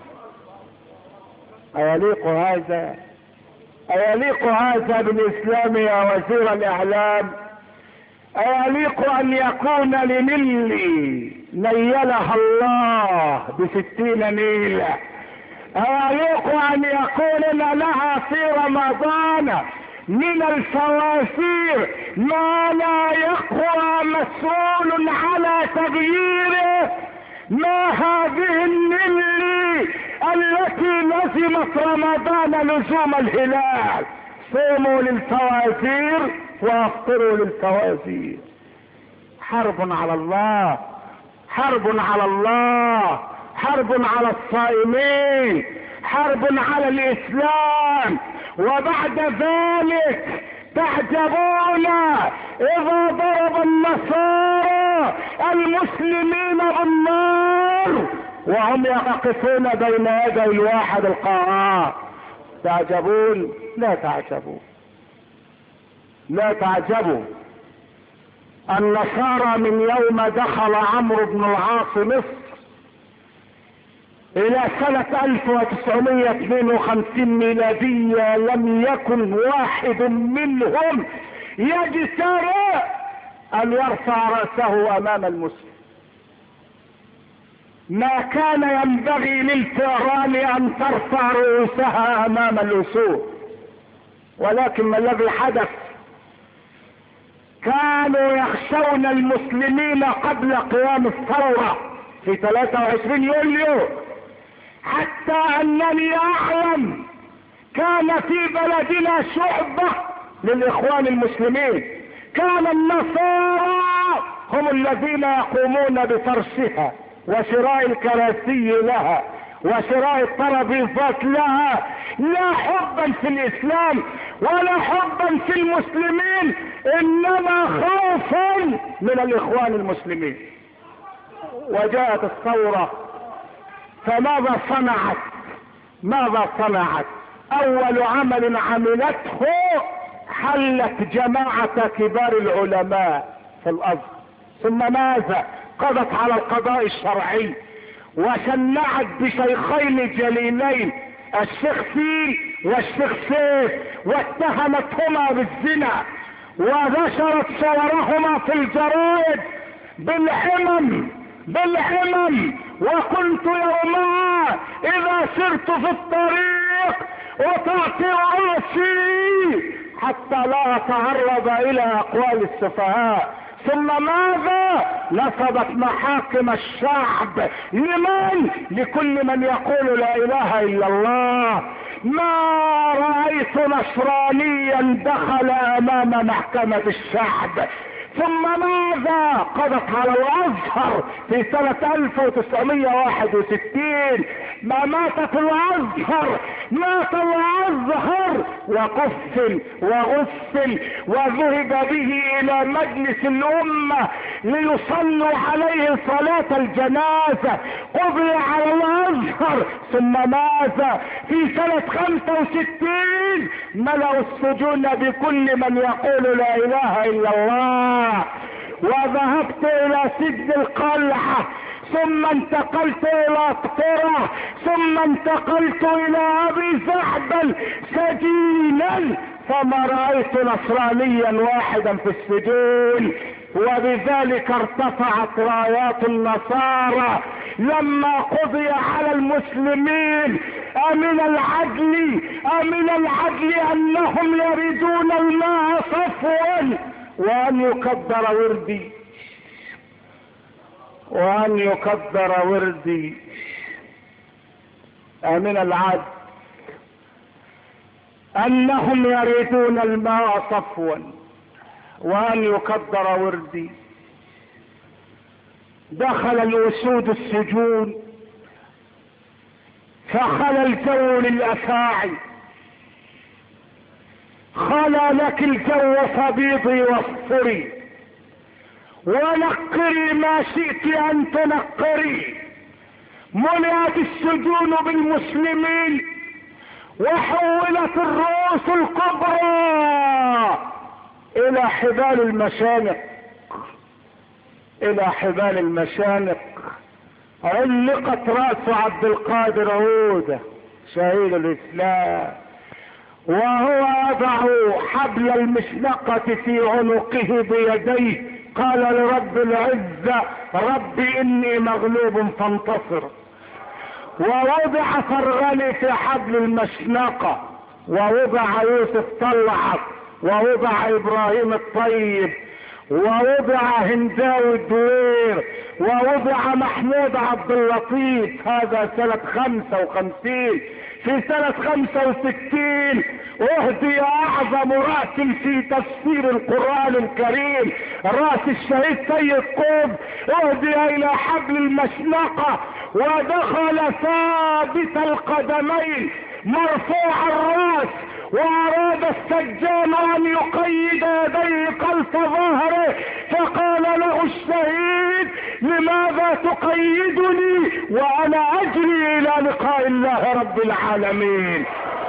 ايليق هذا؟ ايليق هذا بالاسلام يا وزير الاعلام؟ ايليق ان يكون لنيلي نيلها الله ب60 نيلة، ايليق ان يكون لها في رمضان من الفوازير ما لا يقوى مسؤول على تغييره؟ ما هذه النيلي التي لزمت رمضان لزوم الهلال؟ صوموا للفوازير وافطروا للفوازير. حرب على الله، حرب على الله، حرب على الصائمين، حرب على الاسلام. وبعد ذلك تعجبون اذا ضرب النصارى المسلمين بالنار وهم يقفون بين يدي الواحد القهار. تعجبون؟ لا تعجبوا، لا تعجبوا. النصارى من يوم دخل عمرو بن العاص مصر الى سنة 1952 ميلادية لم يكن واحد منهم يجترئ ان يرفع رأسه امام المسلم. ما كان ينبغي للفئران ان ترفع رؤوسها امام الاسود، ولكن ما الذي حدث؟ كانوا يخشون المسلمين قبل قيام الثورة في 23 يوليو، حتى انني اعلم كان في بلدنا شعبة للاخوان المسلمين كان النصارى هم الذين يقومون بفرشها وشراء الكراسي لها وشراء الترابيزات لها، لا حبا في الاسلام ولا حبا في المسلمين، انما خوفا من الاخوان المسلمين. وجاءت الثورة، فماذا صنعت؟ ماذا صنعت؟ اول عمل عملته حلت جماعة كبار العلماء في الارض، ثم ماذا؟ قضت على القضاء الشرعي وشنعت بشيخين جليلين الشيخ فيل والشيخ سيف واتهمتهما بالزنا ونشرت صورهما في الجرائد بالحمم. وكنت يومها اذا سرت في الطريق وتعطي راسي حتى لا اتعرض الى اقوال السفهاء. ثم ماذا؟ نصبت محاكم الشعب. لمن؟ لكل من يقول لا اله الا الله. ما رأيت نصرانيا دخل امام محكمة الشعب. ثم ماذا؟ قضت على الازهر في سنة 1961. ما ماتت الازهر، مات الازهر وقفل وغسل وذهب به الى مجلس الامة ليصلوا عليه صلاة الجنازة. قضي على الازهر. ثم ماذا؟ في سنة 65 ملأوا السجون بكل من يقول لا اله الا الله. وذهبت الى سجن القلعة، ثم انتقلت الى قطرة، ثم انتقلت الى ابي زعبل سجينا، فما رأيت نصرانيا واحدا في السجون. وبذلك ارتفعت رايات النصارى لما قضي على المسلمين. امن العدل انهم يريدون الماء صفوا وان يقدر وردي. امن العدل انهم يريدون الماء صفوا وان يقدر وردي. دخل الاسود السجون فخلى الجو للافاعي. خلى لك الجو فبيضي واصفري ونقري ما شئت ان تنقري. ملئت السجون بالمسلمين وحولت الرؤوس الكبرى الى حبال المشانق. علقت رأس عبد القادر عودة شهيد الاسلام وهو يضع حبل المشنقة في عنقه بيديه. قال لرب العزة رب اني مغلوب فانتصر. ووضع فرغلي في حبل المشنقة، ووضع يوسف طلعت، ووضع ابراهيم الطيب، ووضع هنداوي الدوير، ووضع محمود عبد اللطيف. هذا سنة 55. في سنة 65 اهدي اعظم رأس في تفسير القرآن الكريم، رأس الشهيد سيد قطب، اهدي الى حبل المشنقة ودخل ثابت القدمين مرفوع الرأس. واراد السجان ان يقيد يديه خلف ظهره، فقال له الشهيد لماذا تقيدني وانا اجري الى لقاء الله رب العالمين؟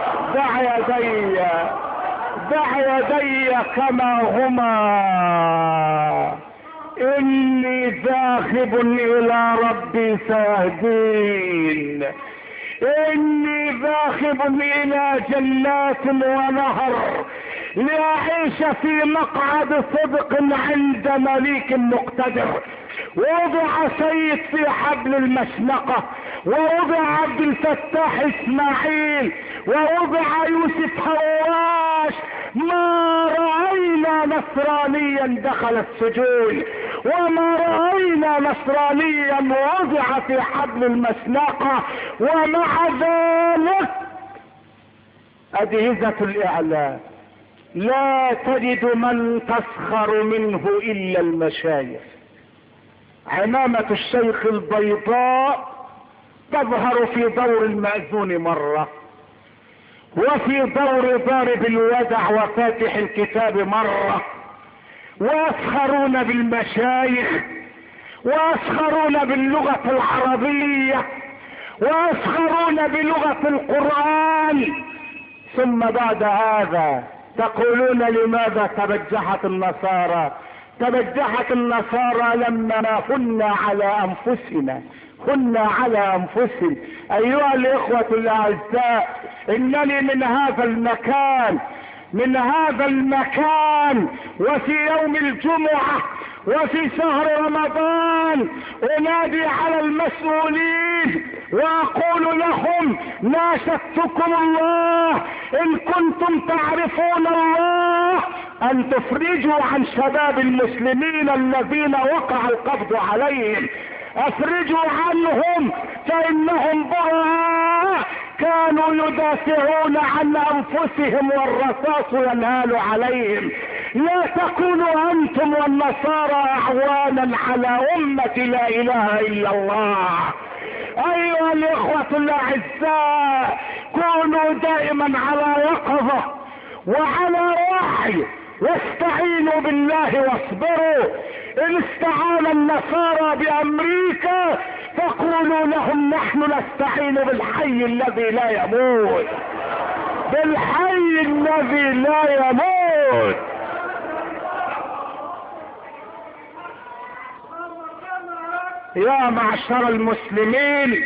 دع يدي كما هما، اني ذاهب الى ربي سيهدين. اني ذاهب الى جنات ونهر لأعيش في مقعد صدق عند مليك مقتدر. ووضع سيد في حبل المشنقة، ووضع عبد الفتاح اسماعيل، ووضع يوسف هواش. ما رأينا نصرانيا دخل السجون، وما رأينا نصرانيا وضع في حبل المشنقة. ومع ذلك أجهزة الإعلام لا تجد من تسخر منه إلا المشايخ. عمامة الشيخ البيضاء تظهر في دور المأذون مرة، وفي دور ضارب الودع وفاتح الكتاب مرة. ويسخرون بالمشايخ، ويسخرون باللغة العربية، ويسخرون بلغة القرآن. ثم بعد هذا تقولون لماذا تبجحت النصارى؟ تبجحت النصارى لما كنا على انفسهم. ايها الاخوة الاعزاء، انني من هذا المكان وفي يوم الجمعة وفي شهر رمضان انادي على المسؤولين واقول لهم: ناشدتكم الله ان كنتم تعرفون الله ان تفرجوا عن شباب المسلمين الذين وقع القبض عليهم، افرجوا عنهم فانهم براء كانوا يدافعون عن انفسهم والرصاص ينهال عليهم. لا تكونوا انتم والنصارى اعوانا على امة لا اله الا الله. ايها الاخوة الاعزاء، كونوا دائما على يقظة وعلى وعي، واستعينوا بالله واصبروا. ان استعان النصارى بامريكا فقولوا لهم: نحن نستعين بالحي الذي لا يموت، بالحي الذي لا يموت. يا معشر المسلمين،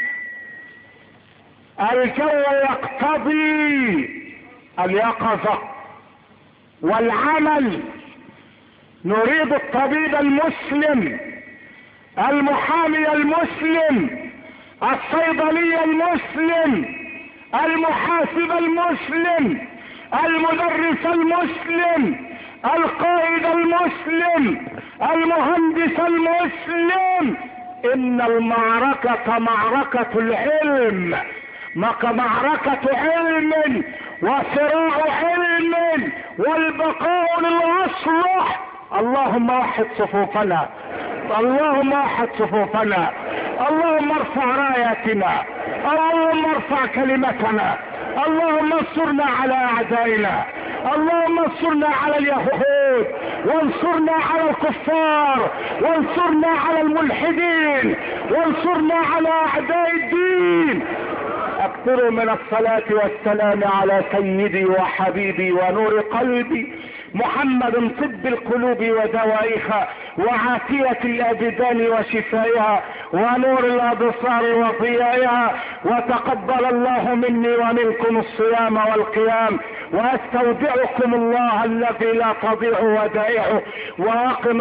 الجو يقتضي اليقظة والعمل. نريد الطبيب المسلم، المحامي المسلم، الصيدلي المسلم، المحاسب المسلم، المدرس المسلم، القائد المسلم، المهندس المسلم. ان المعركة معركة العلم، معركة علم وصراع علم، والبقاء للأصلح. اللهم وحد صفوفنا، اللهم وحد صفوفنا، اللهم ارفع راياتنا، اللهم ارفع كلمتنا، اللهم انصرنا على اعدائنا، اللهم انصرنا على اليهود، وانصرنا على الكفار، وانصرنا على الملحدين، وانصرنا على اعداء الدين. اكثروا من الصلاة والسلام على سيدي وحبيبي ونور قلبي محمد، طب القلوب ودوائها، وعافية الابدان وشفائها، ونور الابصار وضيائها. وتقبل الله مني ومنكم الصيام والقيام، واستودعكم الله الذي لا تضيع ودائعه. واقم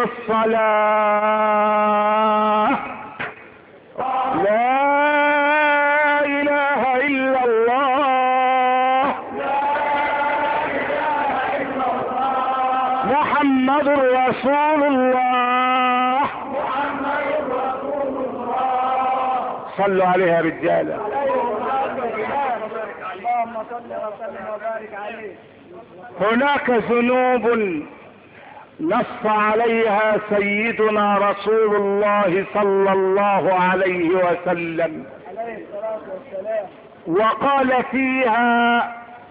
الصلاة. لا اله الا الله، محمد رسول الله. صلوا عليها رجالا. اللهم صل وسلم وبارك عليه. هناك ذنوب نص عليها سيدنا رسول الله صلى الله عليه وسلم، عليه الصلاة والسلام، وقال فيها: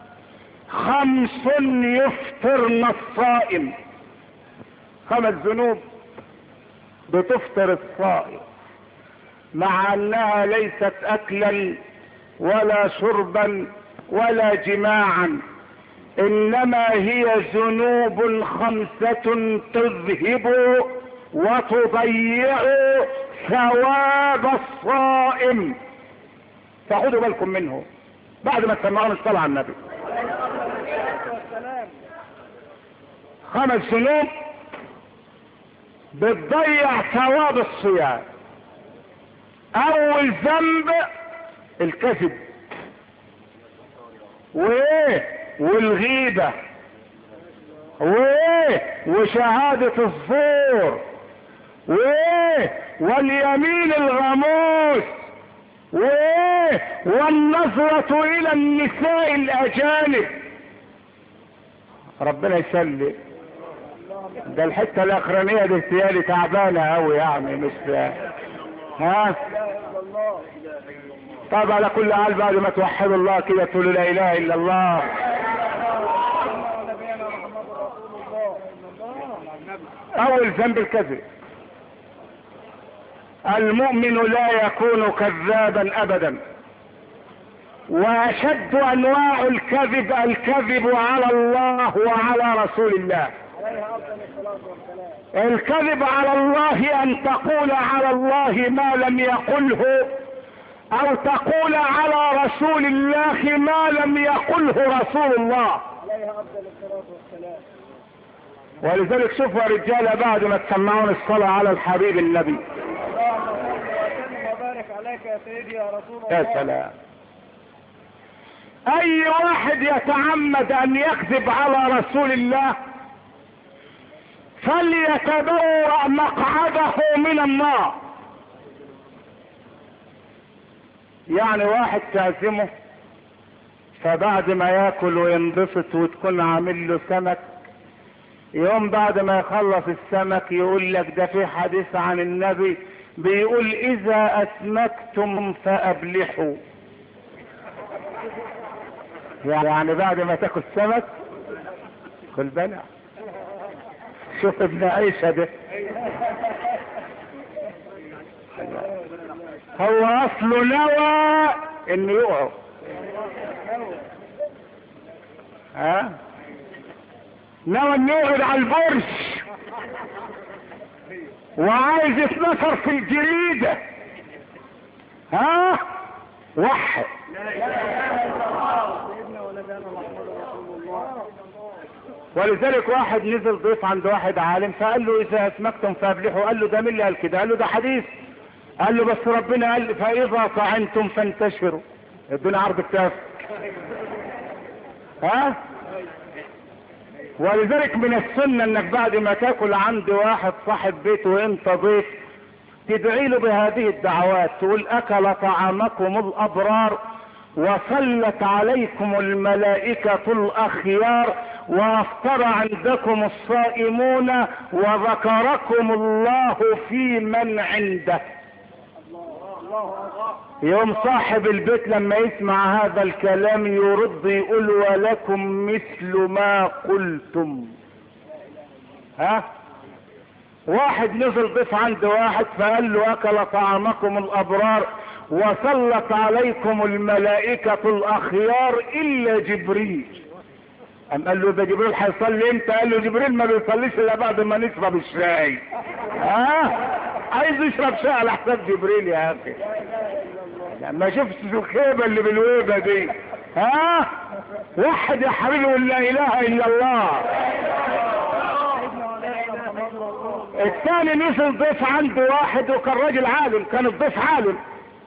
5 يفطرن الصائم. 5 ذنوب بتفطر الصائم، مع انها ليست اكلا ولا شربا ولا جماعا، انما هي ذنوب 5 تذهب وتضيع ثواب الصائم. فخذوا بالكم منه بعد ما تسمعون الصلاة على النبي. 5 ذنوب بتضيع ثواب الصيام. اول ذنب الكذب، والغيبة، وشهادة الزور، واليمين الغموس، والنظرة الى النساء الاجانب. ربنا يسلم. ده الحتة الاخرانية دي ارتيالي تعبانة اوي، يعني مش ها. طب على كل حال بعد ما توحدوا الله كده تقولوا لا اله الا الله. اول ذنب الكذب. المؤمن لا يكون كذابا ابدا، واشد انواع الكذب الكذب على الله وعلى رسول الله. الكذب على الله ان تقول على الله ما لم يقله، او تقول على رسول الله ما لم يقله رسول الله. ولذلك شوفوا يا رجاله بعد ما تسمعون الصلاه على الحبيب النبي. اللهم صل وسلم وبارك عليك يا سيدي يا رسول الله. يا سلام. اي واحد يتعمد ان يكذب على رسول الله فليتبوأ مقعده من النار. يعني واحد تعزمه فبعد ما ياكل وينبسط وتكون عامل له سمك، يوم بعد ما يخلص السمك يقول لك ده في حديث عن النبي بيقول اذا اسمكتم فابلحوا. يعني بعد ما تاكل سمك كل بلع. شوف ابن عيسى ده هو اصله نوى انه يقعد. ها نوى انه يقعد على البرج وعايز يتنشر في الجريدة. ها وحد. ولذلك واحد نزل ضيف عند واحد عالم فقال له اذا اسمكتم فابلحوا. قال له ده مين اللي قال كده؟ قال له ده حديث. قال له بس ربنا قال فاذا طعنتم فانتشروا. ادوني عرض الكاف. ها ولذلك من السنة انك بعد ما تاكل عند واحد صاحب بيت وانت ضيف تدعي له بهذه الدعوات، تقول اكل طعامكم الابرار وصلت عليكم الملائكة الاخيار وافطر عندكم الصائمون وذكركم الله في من عنده. يوم صاحب البيت لما يسمع هذا الكلام يرد يقول ولكم مثل ما قلتم. ها واحد نزل ضيف عند واحد فقال له اكل طعامكم الابرار وصلت عليكم الملائكة الاخيار الا جبريل. قام قال له ده جبريل هيصلي امتى؟ قال له جبريل ما بيصليش الا بعد ما نشرب الشاي. عايز يشرب شاي على حساب جبريل يا اخي. ما شفتش الخيبة اللي بالويبة دي. وحد يا حبيبي لا اله الا الله. الثاني نزل ضيف عنده واحد وكان راجل عالم، كان الضيف عالم،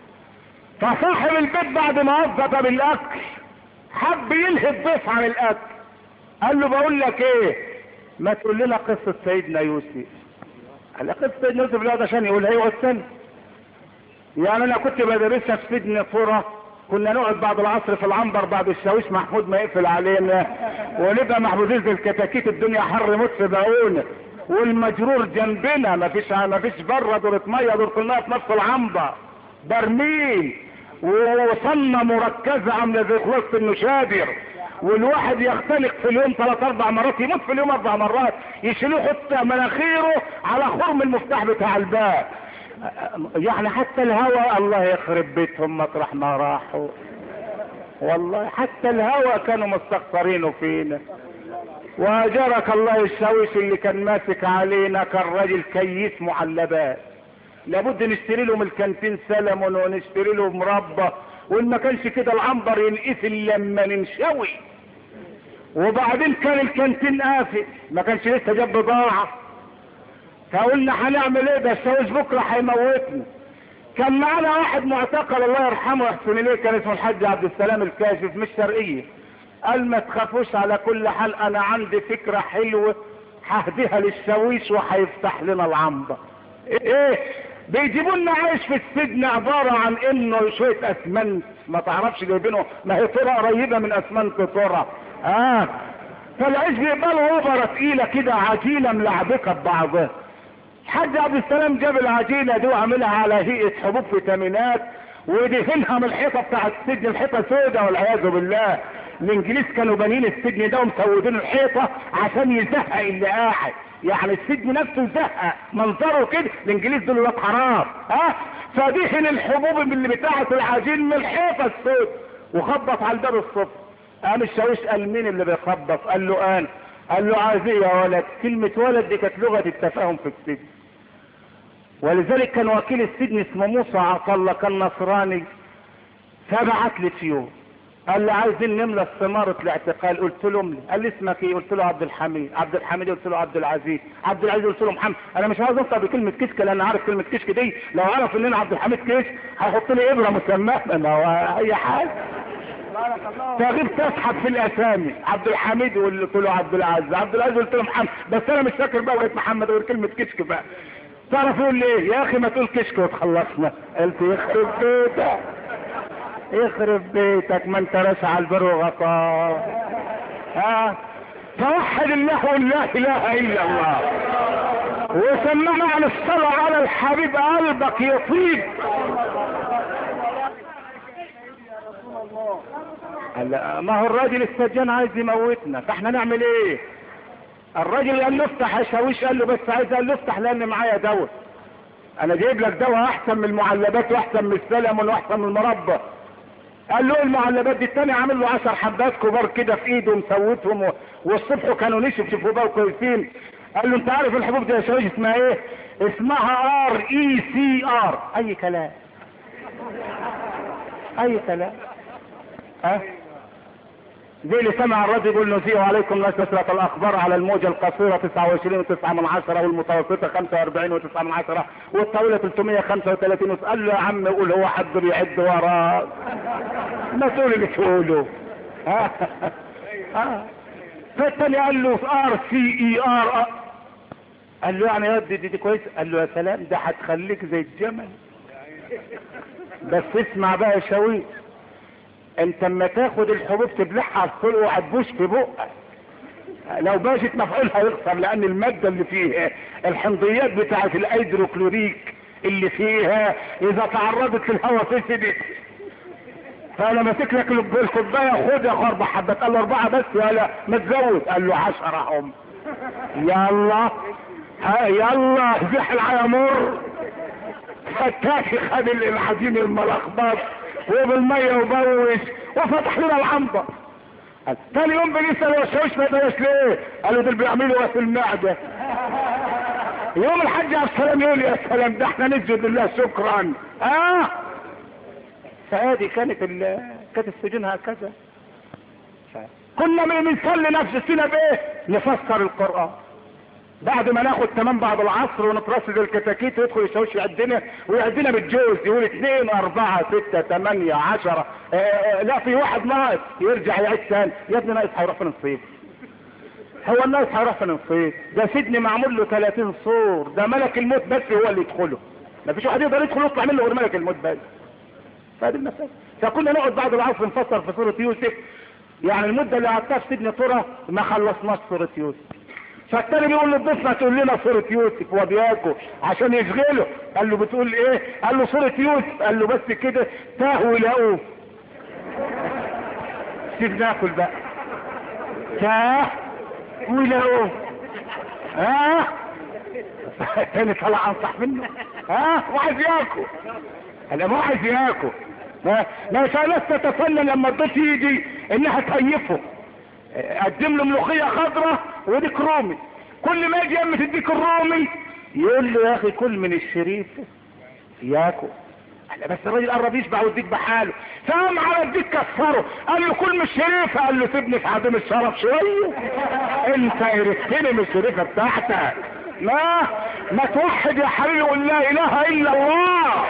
فصاحب البيت بعد ما وظف بالاكل حب ينهي الضيف عن الاكل. قال له بقول لك ايه، ما تقول لنا قصة سيدنا يوسف. قال قصة سيدنا يوسف لا ده عشان يقولها يقعد سنة. يعني انا كنت بدرسها في سجن طرة، كنا نقعد بعد العصر في العنبر بعد الشاويش محمود ما يقفل علينا ونبقى محبوسين زي الكتاكيت، الدنيا حر موت في بقونا والمجرور جنبنا، مفيش بره دورة ميه، دورة الميه في نفس العنبر برميل وصلنا مركزة عاملة زي خلاصة النشادر، والواحد يختلق في اليوم 3-4 مرات، يموت في اليوم 4 مرات، يشيلوه يحط مناخيره على خرم المفتاح بتاع الباب. يعني حتى الهوى الله يخرب بيتهم مطرح ما راحوا، والله حتى الهوى كانوا مستخسرينه فينا. واجرك الله الشاويش اللي كان ماسك علينا كان راجل كيس معلبات، لابد نشتري له من الكانتين سلمون ونشتري له مربى، وان ما كانش كده العنبر ينقفل لما ننشوي. وبعدين كان الكانتين قافل، ما كانش لسه جاب بضاعه، فقلنا هنعمل ايه ده الشاويش بكره هيموتنا. كان معانا واحد معتقل الله يرحمه ويحسن اليه، كان اسمه الحاج عبد السلام الكاشف مش شرقيه. قال ما تخافوش على كل حال، انا عندي فكره حلوه ههديها للشاويش وهيفتح لنا العنبر. ايه بيجيبوا لنا عيش في السجن عباره عن انه شويه اسمنت، ما تعرفش جايبينه، ما هي طرق قريبه من اسمنت طرق. فالعيش بيقبلوا اوبره تقيله كده، عجينه ملعبكه ببعضها. الحاج عبد السلام جاب العجينه دي وعملها على هيئه حبوب فيتامينات ودهنها من الحيطه بتاع السجن، الحيطه سوداء والعياذ بالله. الانجليز كانوا بانيين السجن ده ومسودين الحيطه عشان يزهق اللي قاعد، يعني السجن نفسه زهق منظره كده، الانجليز دول ولاد حرام. فدهن الحبوب اللي بتاعه العجين من الحيطه السود وخبط على الباب الصبح. قام الشاويش قال مين اللي بيخبط؟ قال له انا. قال له عايز ايه يا ولد؟ كلمه ولد دي كانت لغه التفاهم في السجن. ولذلك كان وكيل السجن اسمه موسى عطله، كان نصراني، فبعت لي في يوم قال لي عايزين نملى استمارة الاعتقال. قلت له املي. قال لي اسمك ايه؟ قلت له عبد الحميد. عبد الحميد قلت له عبد العزيز. عبد العزيز قلت له محمد. انا مش عايز اوصل بكلمة كشك لان عارف كلمة كشك دي لو عرف ان انا عبد الحميد كشك هيحط لي ابره مسماه انا اي حاجه. فغبت اسحب في الاسامي. عبد الحميد قلت له عبد العزيز. عبد العزيز قلت له محمد. بس انا مش فاكر بقى بقيت محمد غير كلمة كشك بقى. تعرف يقول لي ايه؟ يا اخي ما تقول كشك وتخلصنا. قلت يخرب بيتك يخرب بيتك ما انت راسع على البر وغطاه. توحد الله وقل لا اله الا الله وسمعنا عن الصلاة على الحبيب قلبك يطيب. ما هو الراجل السجان عايز يموتنا فاحنا نعمل ايه؟ الراجل قال له افتح يا شاويش. قال له بس عايز. قال له افتح لان معايا دواء. انا جايب لك دواء احسن من المعلبات واحسن من السلم واحسن من المربى. قال له المعلبات دي التاني عامل له 10 حبات كبار كده في ايده ومسوتهم والصبح كانوا نشف شوفوا بقى كويسين. قال له انت عارف الحبوب دي يا شاويش اسمها ايه؟ اسمها RECR. اي كلام اي كلام. زي اللي سمع الرجل يقول نزيه عليكم لا تسرق الاخبار على الموجة القصيرة 29.9 والمتوسطة 45.9 والطويلة 335. قال له يا عم قول هو حد بيعد وراك ما تقول اللي تقوله. فالتاني قال له RCER. قال له يعني يا دي كويس. قال له يا سلام ده هتخليك زي الجمل. بس اسمع بقى يا شاويش انت اما تاخد الحبوب تبلعها على الصلق وهتبوش في بقك لو باشت مفعولها يخسر لان المادة اللي فيها الحمضيات بتاعت الهيدروكلوريك اللي فيها اذا تعرضت للهواء فسدت. فانا ماسك لك الكوبايه خد يا 4 حبات. قال له 4 بس ولا ما تزود. قال له 10 هم. يلا يلا زحل على مر. فتاكي خد العجين الملخبط وبالميه وبوش وفتح لنا العنبر. تاني يوم بنسأل يا شاويش ما بلاش ليه؟ قالوا دول بيعملوا في المعدة. يوم الحج على السلام يقول يا سلام ده احنا نسجد لله شكرا. فهذه كانت السجن هكذا. كنا بنصلي نفسنا بايه؟ نفسر القرآن بعد ما ناخد تمام بعد العصر ونترصد الكتاكيت ويدخل الشاويش يعدنا ويعدنا بالجوز يقول 2 4 6 8 10. لا في واحد ناقص يرجع يعيد ثاني. يا ابني ناقص هيروح فين الصيف؟ هو الناقص هيروح فين الصيف؟ ده سجن معمول له 30 سور. ده ملك الموت بس هو اللي يدخله. ما فيش واحد يقدر يدخل يطلع منه غير ملك الموت بس. فهذه المسألة. فكنا نقعد بعد العصر نفسر في سورة يوسف. يعني المدة اللي قعدتها في سجن طرة ما خلصناش سورة يوسف. فالتاني بيقول له الضيف تقول لنا سورة يوسف وبياكل عشان يشغله. قال له بتقول ايه؟ قال له سورة يوسف. قال له بس كده تاهوا يلاقوه. سيب ناكل بقى. تاه ويلاقوه. التاني طلع انصح منه. وعايز ياكل. انا مو عايز ياكل. ما ناس تتفنن لما الضيف يجي انها تهيفه. قدم له ملوخيه خضراء وديك رومي. كل ما يجي يا تديك الرومي يقول له يا اخي كل من الشريف ياكل. بس الراجل قرب يشبع ويديك بحاله. فقام على الديك كسره. قال له كل من الشريفه. قال له سيبني في عدم الشرف شويه. انت عرفتني من الشريفه بتاعتك. ما توحد يا حبيبي وقول لا اله الا الله.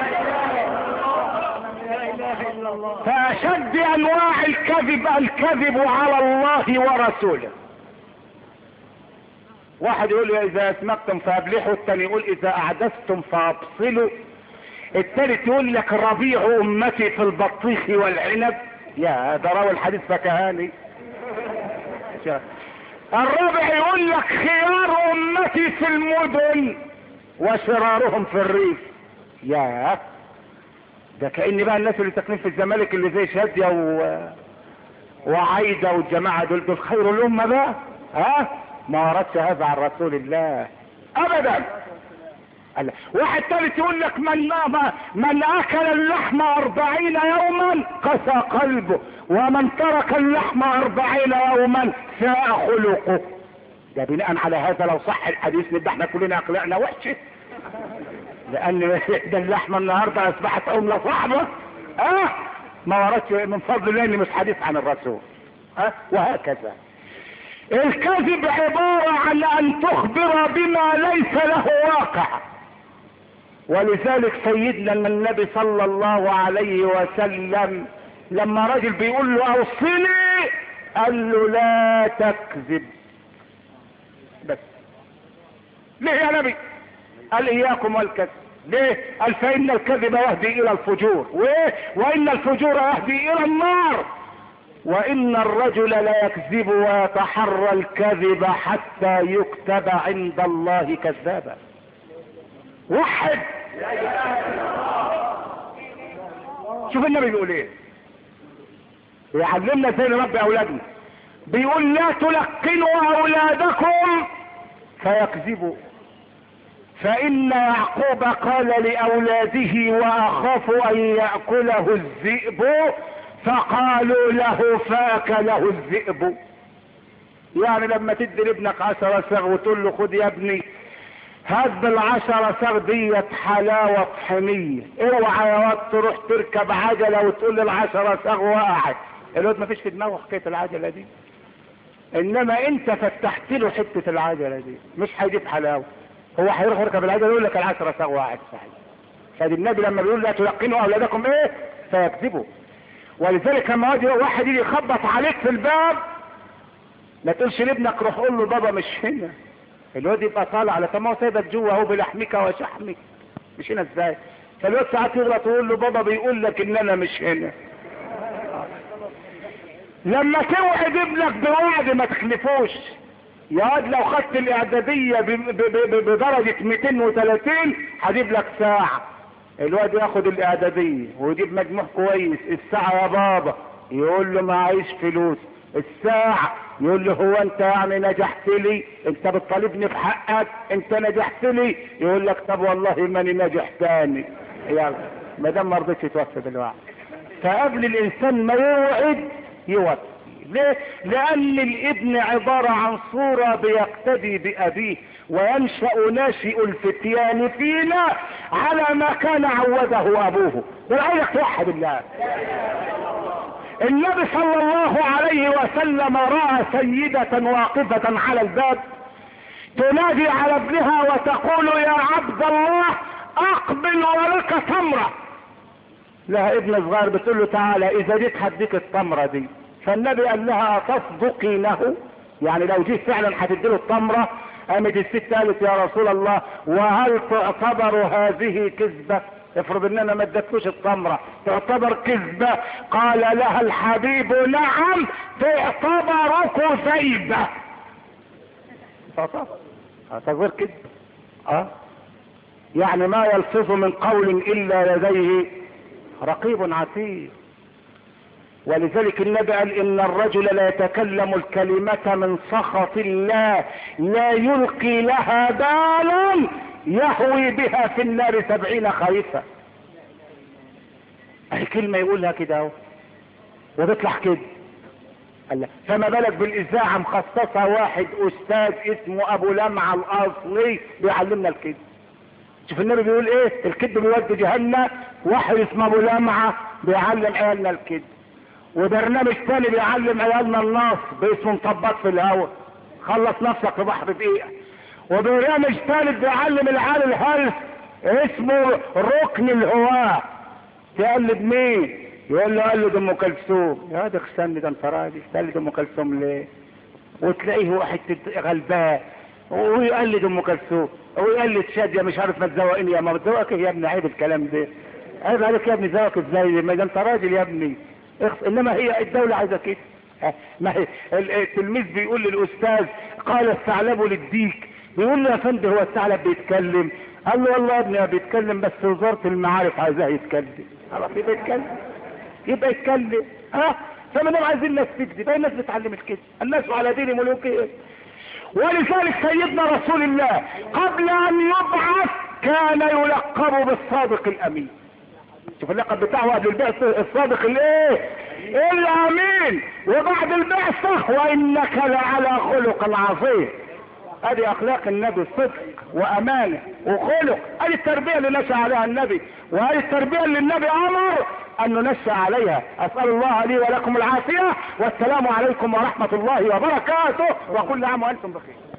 فأشد أنواع الكذب على الله ورسوله. واحد يقول إذا أسمكتم فأبلحوا. الثاني يقول إذا أعدستم فأبصلوا. الثالث يقول لك ربيع أمتي في البطيخ والعنب. يا ده راوي الحديث فكهاني. الرابع يقول لك خيار أمتي في المدن وشرارهم في الريف. يا ده كأن بقى الناس اللي ساكنين في الزمالك اللي زي شادية وعايدة والجماعة دول خير الأمة بقى. ما وردش هذا عن رسول الله أبدا. واحد ثالث يقول لك من أكل اللحم 40 يوما قسى قلبه ومن ترك اللحم 40 يوما ساء خلقه. ده بناء على هذا لو صح الحديث نبقى احنا كلنا أخلاقنا وحشة. لان ده اللحمة النهاردة اصبحت عملة صعبة. ما وردش من فضل الله، مش حديث عن الرسول. وهكذا الكذب عبارة عن ان تخبر بما ليس له واقع. ولذلك سيدنا النبي صلى الله عليه وسلم لما رجل بيقول له اوصني قال له لا تكذب بس. ليه يا نبي؟ قال اياكم والكذب. ليه؟ قال فان الكذب يهدي الى الفجور، وان الفجور يهدي الى النار، وان الرجل لا يكذب ويتحرى الكذب حتى يكتب عند الله كذابا. وحد. شوف النبي بيقول ايه، بيعلمنا ازاي نربي اولادنا. بيقول لا تلقنوا اولادكم فيكذبوا، فان يعقوب قال لاولاده واخاف ان ياكله الذئب، فقالوا له فاكله الذئب. يعني لما تدي لابنك 10 صاغ وتقول له خد يا ابني هات بال10 صاغ ديت حلاوه طحينيه، اوعى يا واد تروح تركب عجله وتقول لي ال10 صاغ وقعت. الواد ما فيش في دماغه حكايه العجله دي، انما انت فتحت له حته العجله دي مش هيجيب حلاوه، هو هيروح يركب العجله يقول لك ال10 صاغ وقعت. صحيح. فدي النبي لما بيقول لا تلقنوا اولادكم ايه فيكذبوا. ولذلك لما واحد يجي يخبط عليك في الباب ما تقولش لابنك روح قول له بابا مش هنا. الواد يبقى طالع على طب ما هو سايبك جوه اهو بلحمك وشحمك، مش هنا ازاي؟ فالواد ساعات يغلط ويقول له بابا بيقول لك ان انا مش هنا. لما توعد ابنك بوعد ما تخلفوش. يا واد لو خدت الاعداديه بدرجه 230 هجيب لك ساعه. الواد ياخد الاعداديه ويجيب مجموع كويس، الساعه يا بابا يقول له معيش فلوس. الساعه يقول له هو انت يعني نجحت لي؟ انت بتطالبني بحقك؟ انت نجحت لي؟ يقول لك طب والله ماني ناجح تاني. يلا ما دام ما رضيتش توفي بالوعد. فقبل الانسان ما يوعد يوفي. ليه؟ لان الابن عبارة عن صورة بيقتدي بابيه، وينشأ ناشئ الفتيان فينا على ما كان عوده ابوه. بالعيك توحد الله. النبي صلى الله عليه وسلم رأى سيدة واقفة على الباب تنادي على ابنها وتقول يا عبد الله اقبل ولك تمرة. لها ابن صغير بتقول له تعالى اذا جيت هديك التمرة دي. فالنبي قال لها اتصدقينه؟ يعني لو جيت فعلا هتديله التمرة. قامت الست قالت يا رسول الله وهل تعتبر هذه كذبة؟ افرض ان انا ما ادتلوش التمرة تعتبر كذبة؟ قال لها الحبيب نعم تعتبر كذيبة. تعتبر كذب. يعني ما يلفظ من قول الا لديه رقيب عتيد. ولذلك النبي قال ان الرجل لا يتكلم الكلمة من سخط الله لا يلقي لها بالا يهوي بها في النار 70 خريفا. اي كلمة يقولها كده اهو وتطلع كده. فما بالك بالاذاعة مخصصة واحد استاذ اسمه ابو لمعة الاصلي بيعلمنا الكذب. شوف النبي بيقول ايه؟ الكذب بيودي جهنم. واحد اسمه ابو لمعة بيعلم عيالنا الكذب. وبرنامج تاني بيعلم عيالنا النصب اسمه مطبط في الهواء، خلص نفسك في بحر دقيقة. وبرنامج ثالث بيعلم العيال الهلس اسمه ركن الهواء. تقلد مين؟ يقول له قلد ام كلثوم. يا ده استنى ده انت راجل تقلد ام كلثوم ليه؟ وتلاقيه واحد غلبان ويقلد ام كلثوم ويقلد شادية مش عارف ما تزوقني يا ما تزوقك يا ابني. عيب الكلام ده، عيب عليك يا ابني. زوقك ازاي؟ ما ده انت راجل يا ابني. انما هي الدولة عايزة كده. ما هي التلميذ بيقول للاستاذ قال الثعلب للديك، بيقول له يا فندم هو الثعلب بيتكلم؟ قال له والله يا ابني بيتكلم بس وزارة المعارف عايزاه يتكلم. خلاص يبقى يتكلم، يبقى يتكلم. فما دام عايزين الناس تكذب الناس بتعلم الكذب. الناس على دين ملوكهم. ولذلك سيدنا رسول الله قبل ان يبعث كان يلقب بالصادق الامين. شوف اللقب بتاعه قبل البعثة الصادق الايه؟ الامين. وبعد البعثة وانك لعلى خلق عظيم. ادي اخلاق النبي، صدق وامانه وخلق. ادي التربيه اللي نشأ عليها النبي، وادي التربيه اللي النبي امر ان ننشأ عليها. اسال الله لي ولكم العافيه، والسلام عليكم ورحمه الله وبركاته، وكل عام وانتم بخير.